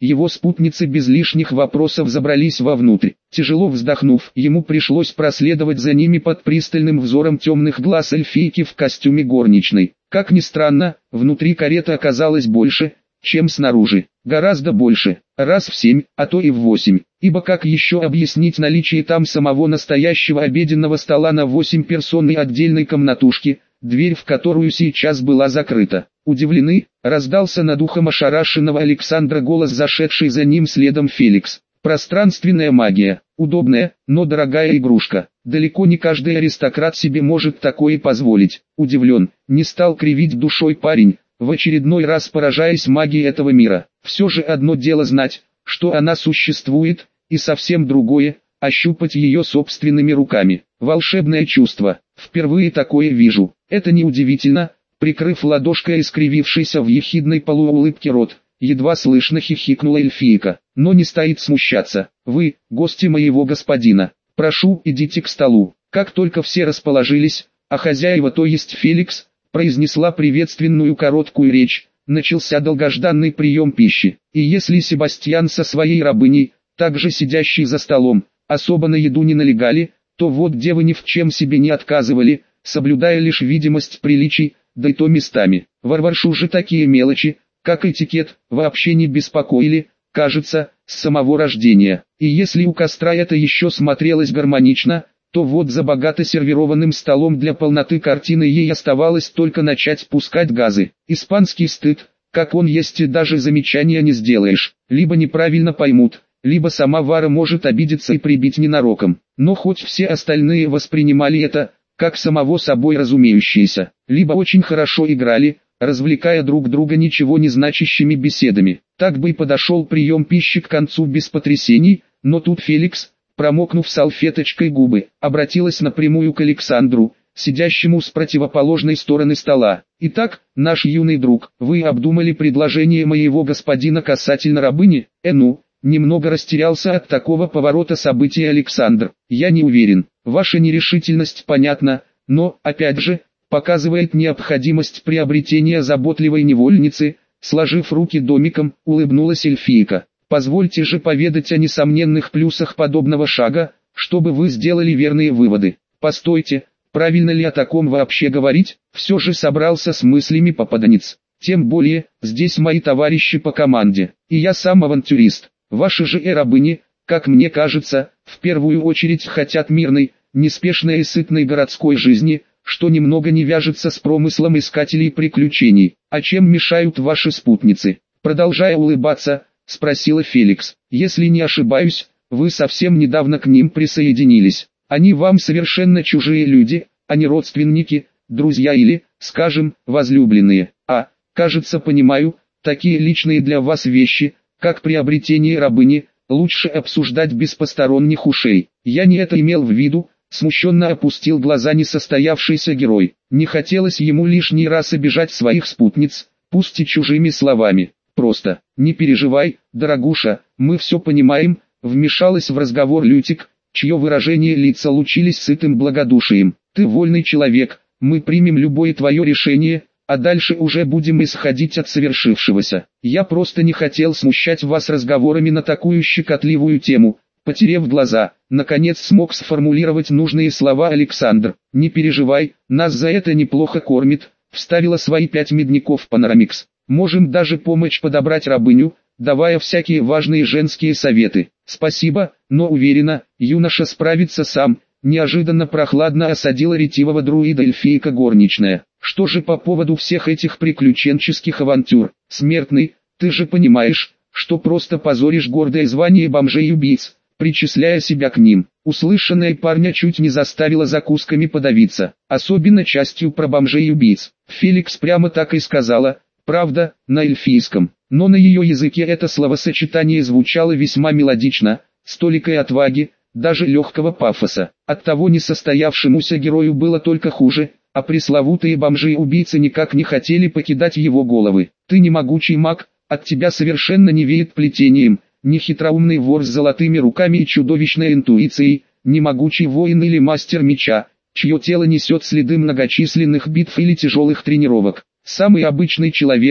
его спутницы без лишних вопросов забрались вовнутрь. Тяжело вздохнув, ему пришлось проследовать за ними под пристальным взором темных глаз эльфийки в костюме горничной. Как ни странно, внутри карета оказалось больше, чем снаружи. Гораздо больше, раз в 7, а то и в 8. Ибо как еще объяснить наличие там самого настоящего обеденного стола на 8 персон и отдельной комнатушки, дверь в которую сейчас была закрыта. Удивлены, раздался над ухом ошарашенного Александра голос, зашедший за ним следом Феликс. Пространственная магия, удобная, но дорогая игрушка. Далеко не каждый аристократ себе может такое позволить. Удивлен, не стал кривить душой парень, в очередной раз поражаясь магии этого мира. Все же одно дело знать, что она существует, и совсем другое – ощупать ее собственными руками. Волшебное чувство. Впервые такое вижу. Это неудивительно. Прикрыв ладошкой искривившийся в ехидной полуулыбке рот, едва слышно хихикнула эльфийка. Но не стоит смущаться. Вы, гости моего господина. Прошу, идите к столу. Как только все расположились, а хозяева, то есть Феликс, произнесла приветственную короткую речь, начался долгожданный прием пищи. И если Себастьян со своей рабыней, также сидящей за столом, особо на еду не налегали, то вот девы ни в чем себе не отказывали, соблюдая лишь видимость приличий, да и то местами. Варваршу же такие мелочи, как этикет, вообще не беспокоили, кажется, с самого рождения. И если у костра это еще смотрелось гармонично, то вот за богато сервированным столом для полноты картины ей оставалось только начать пускать газы. Испанский стыд, как он есть, и даже замечания не сделаешь, либо неправильно поймут, либо сама Вара может обидеться и прибить ненароком. Но хоть все остальные воспринимали это, как самого собой разумеющееся, либо очень хорошо играли, развлекая друг друга ничего не значащими беседами. Так бы и подошел прием пищи к концу без потрясений, но тут Феликс, промокнув салфеточкой губы, обратилась напрямую к Александру, сидящему с противоположной стороны стола. «Итак, наш юный друг, вы обдумали предложение моего господина касательно рабыни?» Немного растерялся от такого поворота событий Александр. «Я не уверен, ваша нерешительность понятна, но, опять же, показывает необходимость приобретения заботливой невольницы», сложив руки домиком, улыбнулась эльфийка. «Позвольте же поведать о несомненных плюсах подобного шага, чтобы вы сделали верные выводы. Постойте, правильно ли о таком вообще говорить?» Все же собрался с мыслями попаданец. «Тем более, здесь мои товарищи по команде, и я сам авантюрист. Ваши же рабыни, как мне кажется, в первую очередь хотят мирной, неспешной и сытной городской жизни, что немного не вяжется с промыслом искателей приключений. А чем мешают ваши спутницы?» Продолжая улыбаться, спросила Феликс. «Если не ошибаюсь, вы совсем недавно к ним присоединились. Они вам совершенно чужие люди, а не родственники, друзья или, скажем, возлюбленные. Кажется, понимаю, такие личные для вас вещи, как приобретение рабыни, лучше обсуждать без посторонних ушей. Я не это имел в виду», смущенно опустил глаза несостоявшийся герой. Не хотелось ему лишний раз обижать своих спутниц, пусть и чужими словами. «Просто, не переживай, дорогуша, мы все понимаем», вмешалась в разговор Лютик, чье выражение лица лучились сытым благодушием. «Ты вольный человек, мы примем любое твое решение, а дальше уже будем исходить от совершившегося. Я просто не хотел смущать вас разговорами на такую щекотливую тему». Потерев глаза, наконец смог сформулировать нужные слова Александр. «Не переживай, нас за это неплохо кормит», вставила свои 5 медников Панорамикс. «Можем даже помочь подобрать рабыню, давая всякие важные женские советы». «Спасибо, но уверена, юноша справится сам», неожиданно прохладно осадила ретивого друида эльфийка горничная. «Что же по поводу всех этих приключенческих авантюр? Смертный, ты же понимаешь, что просто позоришь гордое звание бомжей-убийц, причисляя себя к ним». Услышанное парня чуть не заставило закусками подавиться, особенно частью про бомжей-убийц. Феликс прямо так и сказала, правда, на эльфийском, но на ее языке это словосочетание звучало весьма мелодично, с толикой отваги, даже легкого пафоса. Оттого несостоявшемуся герою было только хуже, а пресловутые бомжи-убийцы никак не хотели покидать его головы. «Ты не могучий маг, от тебя совершенно не веет плетением, не хитроумный вор с золотыми руками и чудовищной интуицией, не могучий воин или мастер меча, чье тело несет следы многочисленных битв или тяжелых тренировок. Самый обычный человек,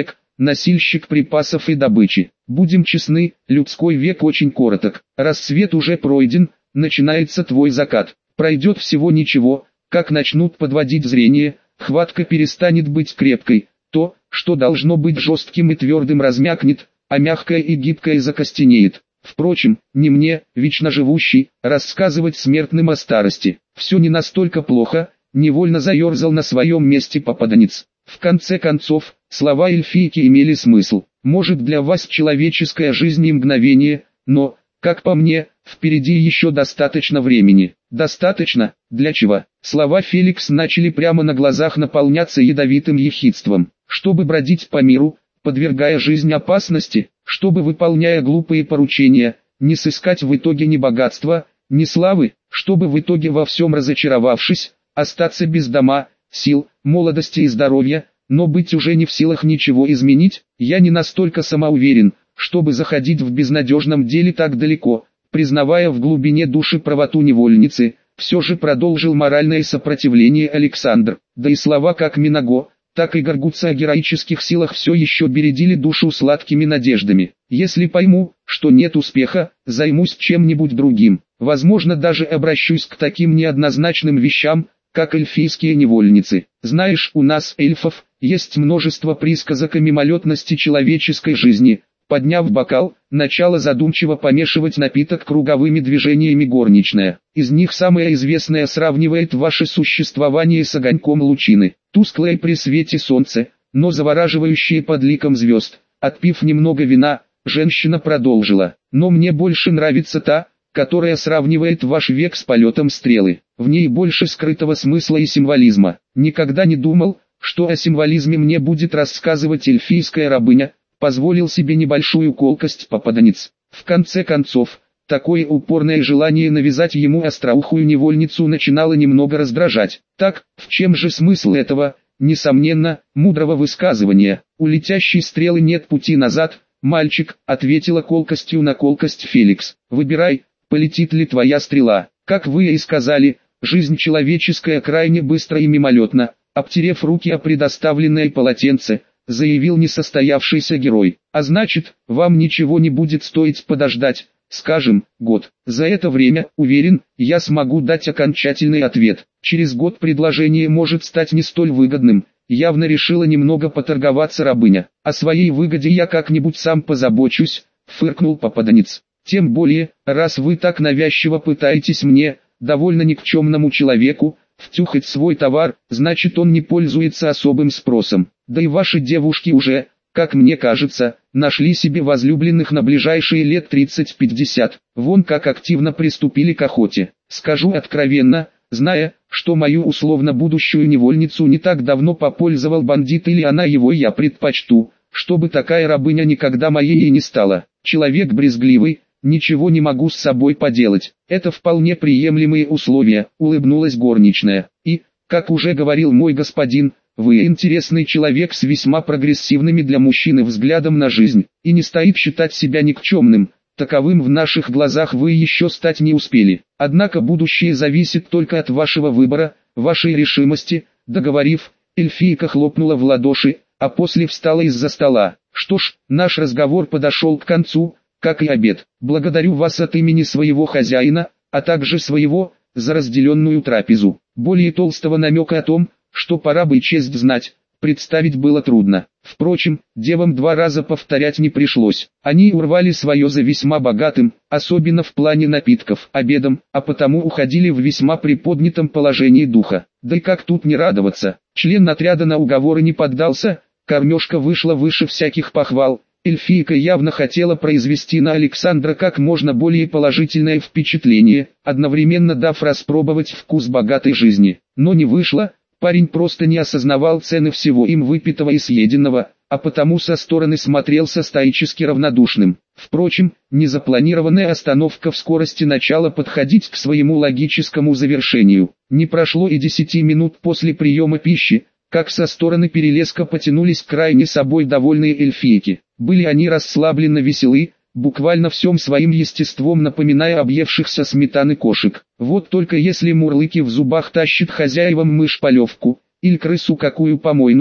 носильщик припасов и добычи. Будем честны, людской век очень короток. Рассвет уже пройден, начинается твой закат. Пройдет всего ничего, как начнут подводить зрение, хватка перестанет быть крепкой. То, что должно быть жестким и твердым, размякнет, а мягкое и гибкое закостенеет. Впрочем, не мне, вечно живущий, рассказывать смертным о старости. Все не настолько плохо, невольно заерзал на своем месте попаданец. В конце концов, слова эльфийки имели смысл. Может, для вас человеческая жизнь и мгновение, но, как по мне, впереди еще достаточно времени. Достаточно? Для чего? Слова Феликс начали прямо на глазах наполняться ядовитым ехидством. Чтобы бродить по миру, подвергая жизнь опасности, чтобы, выполняя глупые поручения, не сыскать в итоге ни богатства, ни славы, чтобы в итоге во всем разочаровавшись, остаться без дома, сил, молодости и здоровья, но быть уже не в силах ничего изменить. Я не настолько самоуверен, чтобы заходить в безнадежном деле так далеко, признавая в глубине души правоту невольницы. Все же продолжил моральное сопротивление Александр, да и слова как Минаго, так и Горгутца о героических силах все еще бередили душу сладкими надеждами. Если пойму, что нет успеха, займусь чем-нибудь другим. Возможно, даже обращусь к таким неоднозначным вещам, как эльфийские невольницы. Знаешь, у нас, эльфов, есть множество присказок о мимолетности человеческой жизни. Подняв бокал, начала задумчиво помешивать напиток круговыми движениями горничная. Из них самое известное сравнивает ваше существование с огоньком лучины, тусклое при свете солнца, но завораживающее под ликом звезд. Отпив немного вина, женщина продолжила: но мне больше нравится та, которая сравнивает ваш век с полетом стрелы. В ней больше скрытого смысла и символизма. Никогда не думал, что о символизме мне будет рассказывать эльфийская рабыня. Позволил себе небольшую колкость попаданец. В конце концов, такое упорное желание навязать ему остроухую невольницу начинало немного раздражать. Так, в чем же смысл этого, несомненно, мудрого высказывания? У летящей стрелы нет пути назад, мальчик, ответила колкостью на колкость Феликс. Выбирай, полетит ли твоя стрела. Как вы и сказали, жизнь человеческая крайне быстро и мимолетна. Обтерев руки о предоставленное полотенце, заявил несостоявшийся герой. А значит, вам ничего не будет стоить подождать, скажем, год. За это время, уверен, я смогу дать окончательный ответ. Через год предложение может стать не столь выгодным. Явно решила немного поторговаться рабыня. О своей выгоде я как-нибудь сам позабочусь, фыркнул попаданец. Тем более, раз вы так навязчиво пытаетесь мне, довольно никчемному человеку, втюхать свой товар, значит он не пользуется особым спросом. Да и ваши девушки уже, как мне кажется, нашли себе возлюбленных на ближайшие лет 30-50. Вон как активно приступили к охоте. Скажу откровенно, зная, что мою условно будущую невольницу не так давно попользовал бандит или она его, я предпочту, чтобы такая рабыня никогда моей и не стала. Человек брезгливый, ничего не могу с собой поделать. Это вполне приемлемые условия, улыбнулась горничная. И, как уже говорил мой господин, вы интересный человек с весьма прогрессивными для мужчины взглядом на жизнь, и не стоит считать себя никчемным. Таковым в наших глазах вы еще стать не успели. Однако будущее зависит только от вашего выбора, вашей решимости. Договорив, эльфийка хлопнула в ладоши, а после встала из-за стола. Что ж, наш разговор подошел к концу, как и обед. Благодарю вас от имени своего хозяина, а также своего, за разделенную трапезу. Более толстого намека о том, что пора бы и честь знать, представить было трудно. Впрочем, девам 2 раза повторять не пришлось. Они урвали свое за весьма богатым, особенно в плане напитков, обедом, а потому уходили в весьма приподнятом положении духа. Да и как тут не радоваться? Член отряда на уговоры не поддался, кормежка вышла выше всяких похвал. Эльфийка явно хотела произвести на Александра как можно более положительное впечатление, одновременно дав распробовать вкус богатой жизни. Но не вышло. Парень просто не осознавал цены всего им выпитого и съеденного, а потому со стороны смотрелся стоически равнодушным. Впрочем, незапланированная остановка в скорости начала подходить к своему логическому завершению. Не прошло и 10 минут после приема пищи, как со стороны перелеска потянулись крайне собой довольные эльфийки. Были они расслабленно веселы, буквально всем своим естеством напоминая объевшихся сметаны кошек. Вот только если Мурлыки в зубах тащит хозяевам мышь-полевку, или крысу какую помойную,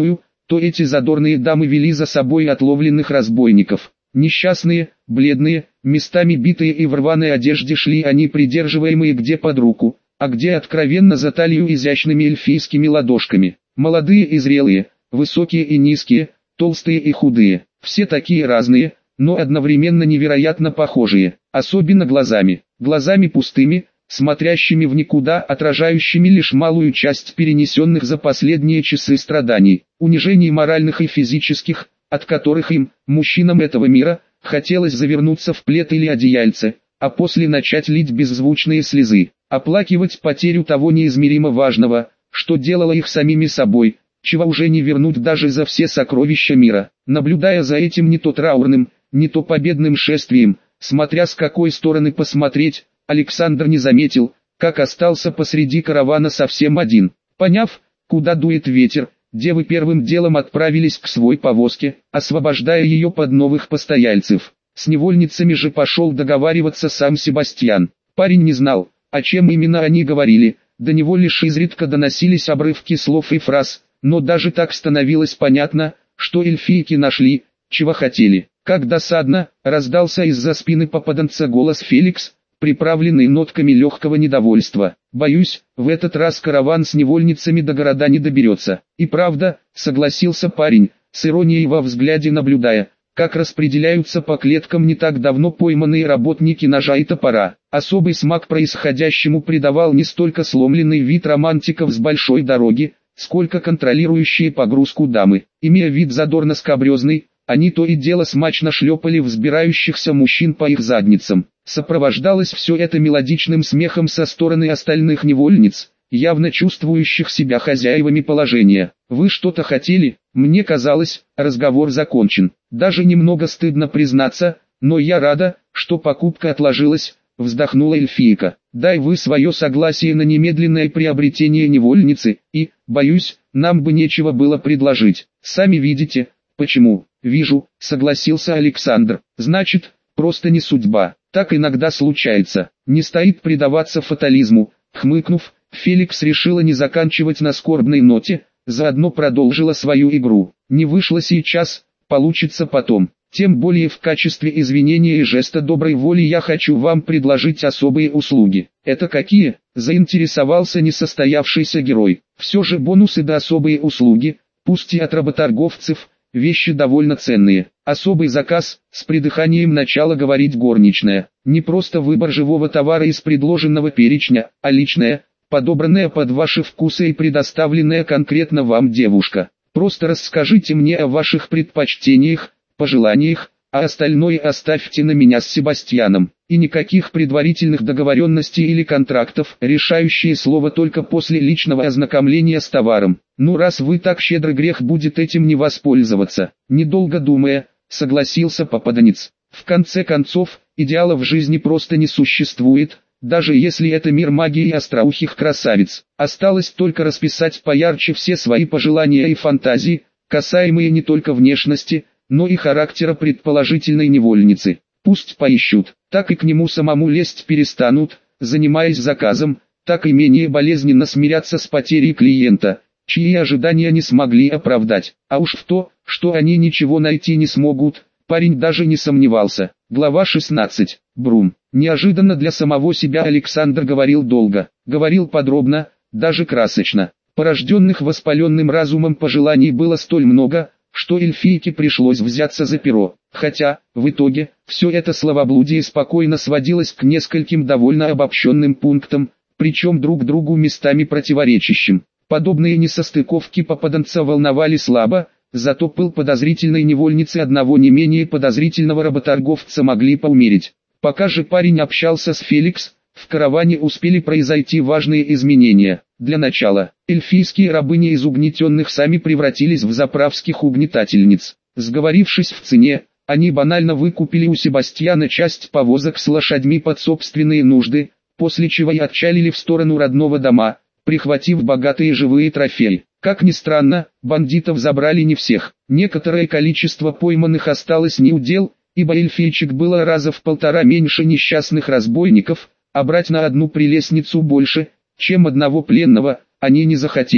то эти задорные дамы вели за собой отловленных разбойников. Несчастные, бледные, местами битые и в рваной одежде шли они, придерживаемые где под руку, а где откровенно за талию изящными эльфийскими ладошками. Молодые и зрелые, высокие и низкие, толстые и худые, все такие разные, но одновременно невероятно похожие, особенно глазами. Глазами пустыми, смотрящими в никуда, отражающими лишь малую часть перенесенных за последние часы страданий, унижений моральных и физических, от которых им, мужчинам этого мира, хотелось завернуться в плед или одеяльце, а после начать лить беззвучные слезы, оплакивать потерю того неизмеримо важного, что делало их самими собой, чего уже не вернуть даже за все сокровища мира. Наблюдая за этим не то траурным, не то победным шествием, смотря с какой стороны посмотреть, Александр не заметил, как остался посреди каравана совсем один. Поняв, куда дует ветер, девы первым делом отправились к своей повозке, освобождая ее под новых постояльцев. С невольницами же пошел договариваться сам Себастьян. Парень не знал, о чем именно они говорили, до него лишь изредка доносились обрывки слов и фраз, но даже так становилось понятно, что эльфийки нашли, чего хотели. Как досадно, раздался из-за спины попаданца голос Феликс, приправленный нотками легкого недовольства. «Боюсь, в этот раз караван с невольницами до города не доберется». «И правда», согласился парень, с иронией во взгляде наблюдая, как распределяются по клеткам не так давно пойманные работники ножа и топора. Особый смак происходящему придавал не столько сломленный вид романтиков с большой дороги, сколько контролирующие погрузку дамы. Имея вид задорно-скабрезный, они то и дело смачно шлепали взбирающихся мужчин по их задницам. Сопровождалось все это мелодичным смехом со стороны остальных невольниц, явно чувствующих себя хозяевами положения. «Вы что-то хотели?» «Мне казалось, разговор закончен. Даже немного стыдно признаться, но я рада, что покупка отложилась», вздохнула эльфийка. «Дай вы свое согласие на немедленное приобретение невольницы, и, боюсь, нам бы нечего было предложить. Сами видите, почему». «Вижу», согласился Александр. «Значит, просто не судьба. Так иногда случается. Не стоит предаваться фатализму». Хмыкнув, Феликс решила не заканчивать на скорбной ноте, заодно продолжила свою игру. «Не вышло сейчас, получится потом. Тем более в качестве извинения и жеста доброй воли я хочу вам предложить особые услуги». «Это какие?» – заинтересовался несостоявшийся герой. «Все же бонусы да особые услуги, пусть и от работорговцев, вещи довольно ценные. Особый заказ», с придыханием начала говорить горничная. «Не просто выбор живого товара из предложенного перечня, а личное, подобранное под ваши вкусы и предоставленное конкретно вам девушка. Просто расскажите мне о ваших предпочтениях, пожеланиях, а остальное оставьте на меня с Себастьяном. И никаких предварительных договоренностей или контрактов, решающие слово только после личного ознакомления с товаром. Ну раз вы так щедро, грех будет этим не воспользоваться». Недолго думая, согласился попаданец. В конце концов, идеала в жизни просто не существует, даже если это мир магии и остроухих красавиц. Осталось только расписать поярче все свои пожелания и фантазии, касаемые не только внешности, но и характера предположительной невольницы. Пусть поищут, так и к нему самому лезть перестанут, занимаясь заказом, так и менее болезненно смирятся с потерей клиента, чьи ожидания не смогли оправдать. А уж в то, что они ничего найти не смогут, парень даже не сомневался. Глава 16. Брум. Неожиданно для самого себя Александр говорил долго, говорил подробно, даже красочно. Порожденных воспаленным разумом пожеланий было столь много, что эльфийке пришлось взяться за перо. Хотя, в итоге, все это словоблудие спокойно сводилось к нескольким довольно обобщенным пунктам, причем друг другу местами противоречащим. Подобные несостыковки попаданца волновали слабо, зато пыл подозрительной невольницы одного не менее подозрительного работорговца могли поумерить. Пока же парень общался с Феликс, в караване успели произойти важные изменения. Для начала, эльфийские рабыни из угнетенных сами превратились в заправских угнетательниц. Сговорившись в цене, они банально выкупили у Себастьяна часть повозок с лошадьми под собственные нужды, после чего и отчалили в сторону родного дома, прихватив богатые живые трофеи. Как ни странно, бандитов забрали не всех. Некоторое количество пойманных осталось неудел, ибо эльфийчик было раза в 1,5 меньше несчастных разбойников, а брать на одну прелестницу больше, чем одного пленного, они не захотели.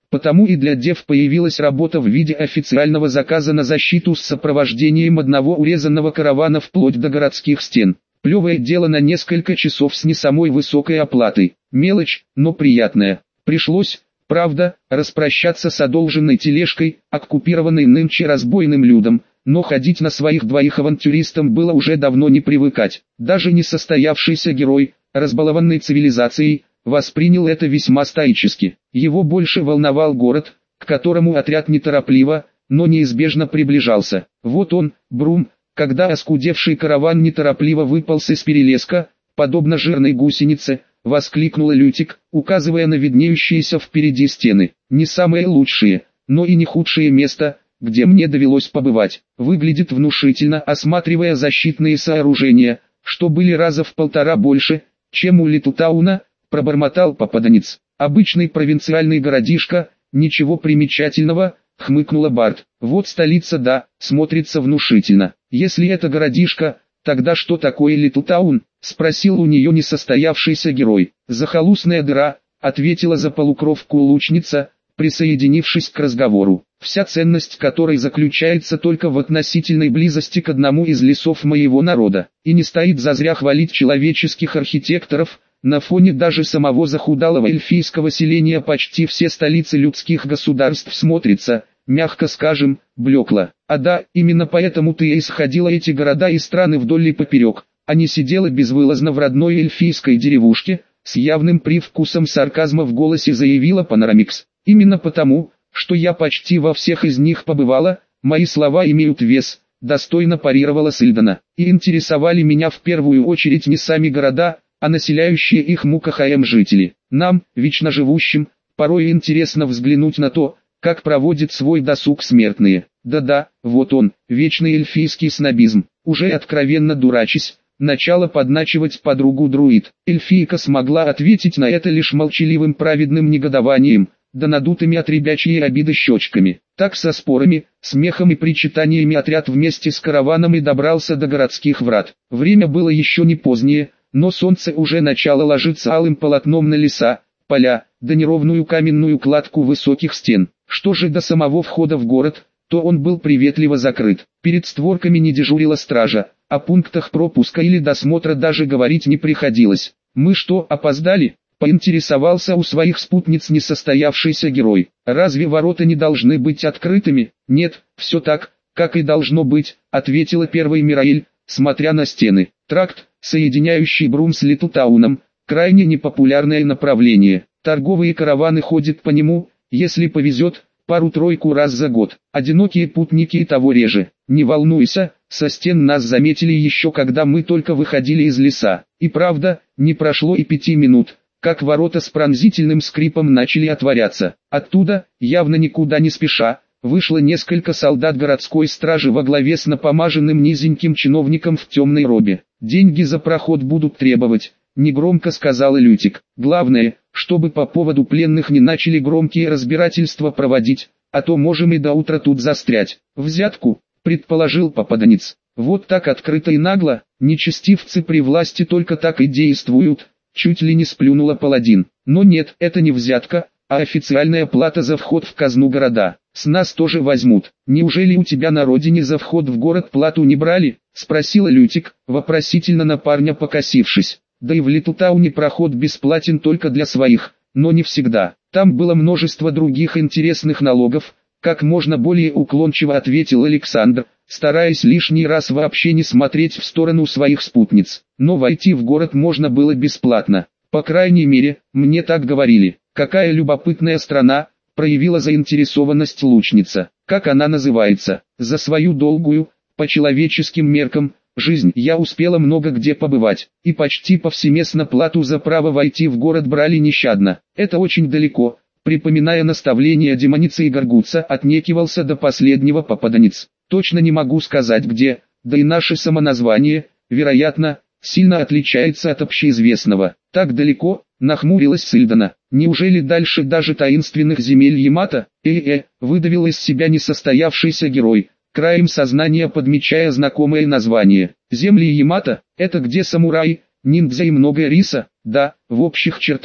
Потому и для дев появилась работа в виде официального заказа на защиту с сопровождением одного урезанного каравана вплоть до городских стен. Плевое дело на несколько часов с не самой высокой оплатой. Мелочь, но приятная. Пришлось, правда, распрощаться с одолженной тележкой, оккупированной нынче разбойным людом, но ходить на своих двоих авантюристам было уже давно не привыкать. Даже несостоявшийся герой, разбалованный цивилизацией, воспринял это весьма стоически. Его больше волновал город, к которому отряд неторопливо, но неизбежно приближался. Вот он, Брум, когда оскудевший караван неторопливо выполз из перелеска, подобно жирной гусенице, воскликнула Лютик, указывая на виднеющиеся впереди стены. Не самое лучшее, но и не худшее место, где мне довелось побывать. Выглядит внушительно, осматривая защитные сооружения, что были раза в 1,5 больше, чем у Литутауна, пробормотал попаданец. Обычный провинциальный городишко, ничего примечательного, хмыкнула Барт. Вот столица, да, смотрится внушительно. Если это городишко, тогда что такое Литутаун? Спросил у нее несостоявшийся герой. Захолустная дыра, ответила за полукровку лучница, присоединившись к разговору, вся ценность которой заключается только в относительной близости к одному из лесов моего народа. И не стоит зазря хвалить человеческих архитекторов. На фоне даже самого захудалого эльфийского селения почти все столицы людских государств смотрятся, мягко скажем, блекло. А да, именно поэтому-то и исходила эти города и страны вдоль и поперек, а не сидела безвылазно в родной эльфийской деревушке, с явным привкусом сарказма в голосе заявила Панорамикс. Именно потому, что я почти во всех из них побывала, мои слова имеют вес, достойно парировала Сильдана. И интересовали меня в первую очередь не сами города, а населяющие их мукахаем жители. Нам, вечно живущим, порой интересно взглянуть на то, как проводят свой досуг смертные. Да-да, вот он, вечный эльфийский снобизм. Уже откровенно дурачись, начала подначивать подругу друид. Эльфийка смогла ответить на это лишь молчаливым праведным негодованием, да надутыми от ребячьей обиды щечками. Так со спорами, смехом и причитаниями отряд вместе с караваном и добрался до городских врат. Время было еще не позднее, но солнце уже начало ложиться алым полотном на леса, поля, да неровную каменную кладку высоких стен. Что же до самого входа в город, то он был приветливо закрыт. Перед створками не дежурила стража, о пунктах пропуска или досмотра даже говорить не приходилось. «Мы что, опоздали?» — поинтересовался у своих спутниц несостоявшийся герой. «Разве ворота не должны быть открытыми?» «Нет, все так, как и должно быть», — ответила первый Мираэль, смотря на стены. Тракт, соединяющий Брум с Литутауном, крайне непопулярное направление. Торговые караваны ходят по нему, если повезет, пару-тройку раз за год. Одинокие путники и того реже. Не волнуйся, со стен нас заметили еще когда мы только выходили из леса. И правда, не прошло и 5 минут, как ворота с пронзительным скрипом начали отворяться. Оттуда, явно никуда не спеша, вышло несколько солдат городской стражи во главе с напомаженным низеньким чиновником в темной робе. «Деньги за проход будут требовать», — негромко сказала Лютик. «Главное, чтобы по поводу пленных не начали громкие разбирательства проводить, а то можем и до утра тут застрять». «Взятку», — предположил попаданец. «Вот так открыто и нагло, нечестивцы при власти только так и действуют», — чуть ли не сплюнула паладин. «Но нет, это не взятка, а официальная плата за вход в казну города. С нас тоже возьмут. Неужели у тебя на родине за вход в город плату не брали?» — спросила Лютик, вопросительно на парня покосившись. «Да и в Литутауне проход бесплатен только для своих, но не всегда. Там было множество других интересных налогов», — как можно более уклончиво ответил Александр, стараясь лишний раз вообще не смотреть в сторону своих спутниц. «Но войти в город можно было бесплатно. По крайней мере, мне так говорили». «Какая любопытная страна», — проявила заинтересованность лучница. «Как она называется?» «За свою долгую, по человеческим меркам, жизнь я успела много где побывать, и почти повсеместно плату за право войти в город брали нещадно. Это очень далеко», — припоминая наставления демоницы и Горгутца, отнекивался до последнего попаданец. «Точно не могу сказать где, да и наше самоназвание, вероятно, сильно отличается от общеизвестного». «Так далеко?» — нахмурилась Сильдана. «Неужели дальше даже таинственных земель Ямато?» Выдавил из себя несостоявшийся герой, краем сознания подмечая знакомое название. «Земли Ямато — это где самураи, ниндзя и много риса?» «Да, в общих чертах»,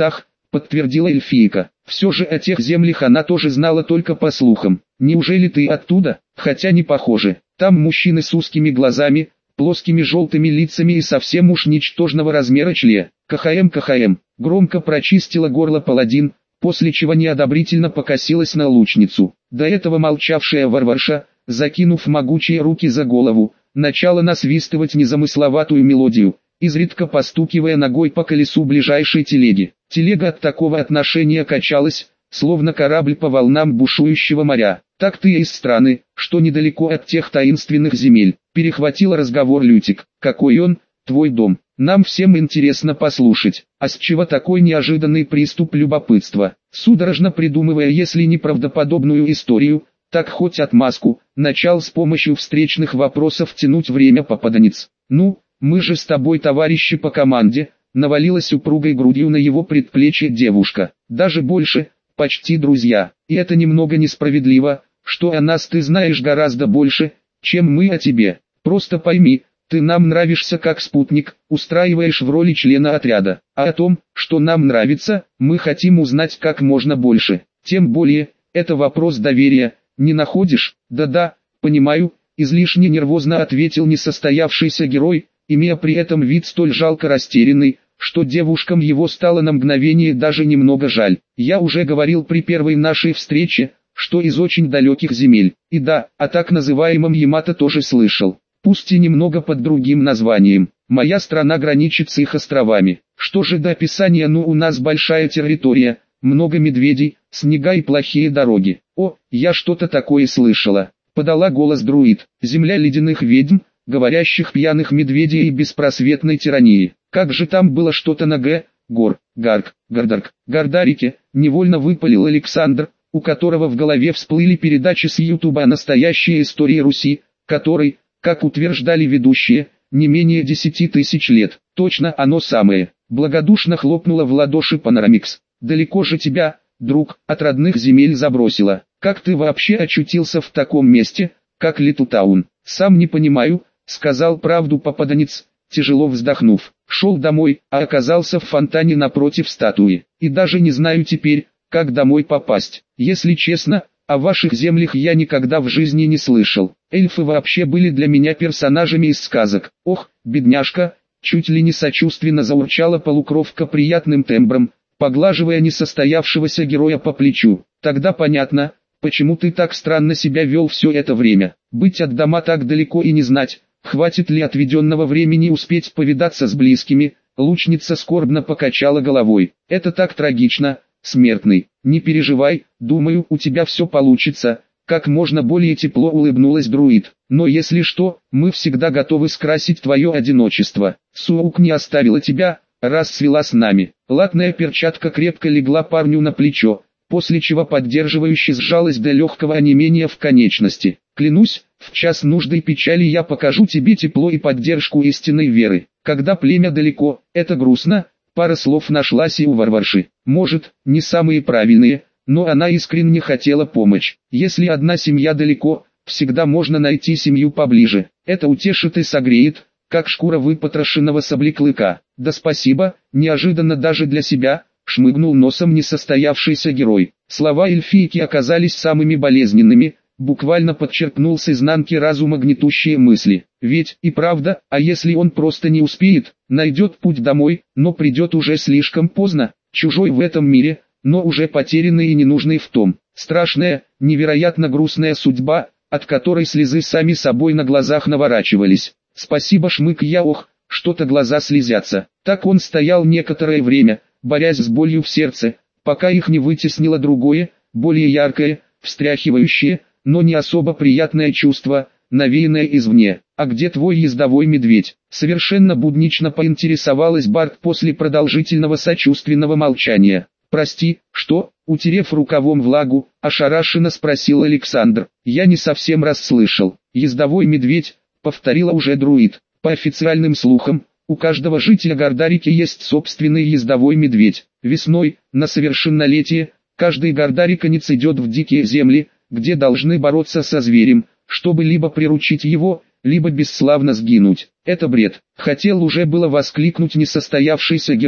подтвердила эльфийка. Все же о тех землях она тоже знала только по слухам. Неужели ты оттуда? Хотя не похоже. Там мужчины с узкими глазами, плоскими желтыми лицами и совсем уж ничтожного размера чле. КХМ, громко прочистила горло паладин, после чего неодобрительно покосилась на лучницу. До этого молчавшая варварша, закинув могучие руки за голову, начала насвистывать незамысловатую мелодию, изредка постукивая ногой по колесу ближайшей телеги. Телега от такого отношения качалась, словно корабль по волнам бушующего моря. «Так ты из страны, что недалеко от тех таинственных земель», — перехватил разговор Лютик. «Какой он, твой дом? Нам всем интересно послушать». А с чего такой неожиданный приступ любопытства? Судорожно придумывая, если неправдоподобную историю, так хоть отмазку, начал с помощью встречных вопросов тянуть время попаданец. «Ну, мы же с тобой товарищи по команде», — навалилась упругой грудью на его предплечье девушка. «Даже больше, почти друзья. И это немного несправедливо, что о нас ты знаешь гораздо больше, чем мы о тебе. Просто пойми, ты нам нравишься как спутник, устраиваешь в роли члена отряда. А о том, что нам нравится, мы хотим узнать как можно больше. Тем более, это вопрос доверия, не находишь?» «Да-да, понимаю», — излишне нервозно ответил несостоявшийся герой, имея при этом вид столь жалко растерянный, что девушкам его стало на мгновение даже немного жаль. «Я уже говорил при первой нашей встрече, что из очень далеких земель. И да, о так называемом Ямато тоже слышал. Пусть и немного под другим названием. Моя страна граничит с их островами. Что же до описания, ну у нас большая территория, много медведей, снега и плохие дороги». «О, я что-то такое слышала», — подала голос друид. «Земля ледяных ведьм, говорящих пьяных медведей и беспросветной тирании. Как же там было что-то на Г, Гор, Гарк, Гардарк, Гардарике», невольно выпалил Александр, у которого в голове всплыли передачи с Ютуба о настоящей истории Руси, которой, как утверждали ведущие, не менее 10 тысяч лет. «Точно оно самое», — благодушно хлопнула в ладоши Панорамикс. «Далеко же тебя, друг, от родных земель забросило. Как ты вообще очутился в таком месте, как Литлтаун?» «Сам не понимаю», — сказал правду попаданец, тяжело вздохнув. «Шел домой, а оказался в фонтане напротив статуи. И даже не знаю теперь, как домой попасть. Если честно, о ваших землях я никогда в жизни не слышал. Эльфы вообще были для меня персонажами из сказок. Ох, бедняжка», — чуть ли не сочувственно заурчала полукровка приятным тембром, поглаживая несостоявшегося героя по плечу. «Тогда понятно, почему ты так странно себя вел все это время. Быть от дома так далеко и не знать, хватит ли отведенного времени успеть повидаться с близкими». Лучница скорбно покачала головой. «Это так трагично, смертный. Не переживай, думаю, у тебя все получится», — как можно более тепло улыбнулась друид. «Но если что, мы всегда готовы скрасить твое одиночество. Суук не оставила тебя, раз свела с нами». Латная перчатка крепко легла парню на плечо, после чего поддерживающе сжалась до легкого онемения в конечности. «Клянусь, в час нужды и печали я покажу тебе тепло и поддержку истинной веры. Когда племя далеко, это грустно». Пара слов нашлась и у варварши. Может, не самые правильные, но она искренне хотела помочь. Если одна семья далеко, всегда можно найти семью поближе. Это утешит и согреет, как шкура выпотрошенного сабли-клыка. «Да спасибо», неожиданно даже для себя, шмыгнул носом несостоявшийся герой. Слова эльфийки оказались самыми болезненными, буквально подчеркнул с изнанки разума гнетущие мысли. Ведь и правда, а если он просто не успеет, найдет путь домой, но придет уже слишком поздно, чужой в этом мире, но уже потерянный и ненужный в том. Страшная, невероятно грустная судьба, от которой слезы сами собой на глазах наворачивались. «Спасибо, шмык я, ох, что-то глаза слезятся». Так он стоял некоторое время, борясь с болью в сердце, пока их не вытеснило другое, более яркое, встряхивающее, но не особо приятное чувство, навеянное извне. «А где твой ездовой медведь?» Совершенно буднично поинтересовалась Барт после продолжительного сочувственного молчания. «Прости, что?» Утерев рукавом влагу, ошарашенно спросил Александр. «Я не совсем расслышал». «Ездовой медведь», повторила уже друид. «По официальным слухам, у каждого жителя Гардарики есть собственный ездовой медведь. Весной, на совершеннолетие, каждый гардариканец идет в дикие земли, где должны бороться со зверем, чтобы либо приручить его, либо бесславно сгинуть. Это бред». Хотел уже было воскликнуть несостоявшийся герой,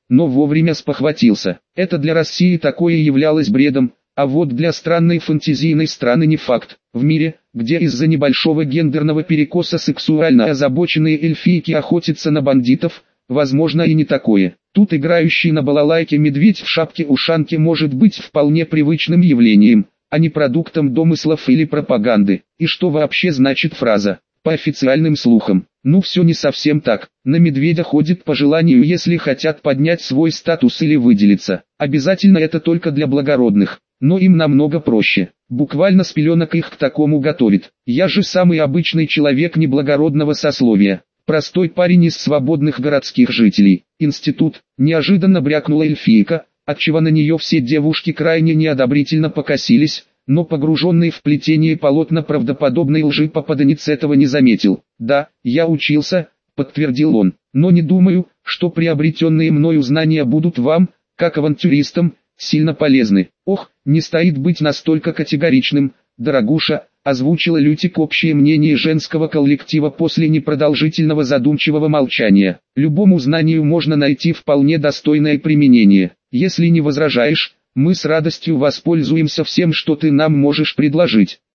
но вовремя спохватился. Это для России такое являлось бредом, а вот для странной фантазийной страны не факт. В мире, где из-за небольшого гендерного перекоса сексуально озабоченные эльфийки охотятся на бандитов, возможно и не такое. Тут играющий на балалайке медведь в шапке-ушанке может быть вполне привычным явлением, а не продуктом домыслов или пропаганды. И что вообще значит фраза «по официальным слухам»? Ну все не совсем так. На медведя ходит по желанию, если хотят поднять свой статус или выделиться. Обязательно это только для благородных. Но им намного проще. Буквально с пеленок их к такому готовит. Я же самый обычный человек неблагородного сословия. Простой парень из свободных городских жителей. Институт. Неожиданно брякнула эльфийка, отчего на нее все девушки крайне неодобрительно покосились, но погруженный в плетение полотна правдоподобной лжи попаданец этого не заметил. «Да, я учился», — подтвердил он, — «но не думаю, что приобретенные мною знания будут вам, как авантюристам, сильно полезны». «Ох, не стоит быть настолько категоричным, дорогуша», — озвучила Лютик общее мнение женского коллектива после непродолжительного задумчивого молчания. «Любому знанию можно найти вполне достойное применение. Если не возражаешь, мы с радостью воспользуемся всем, что ты нам можешь предложить».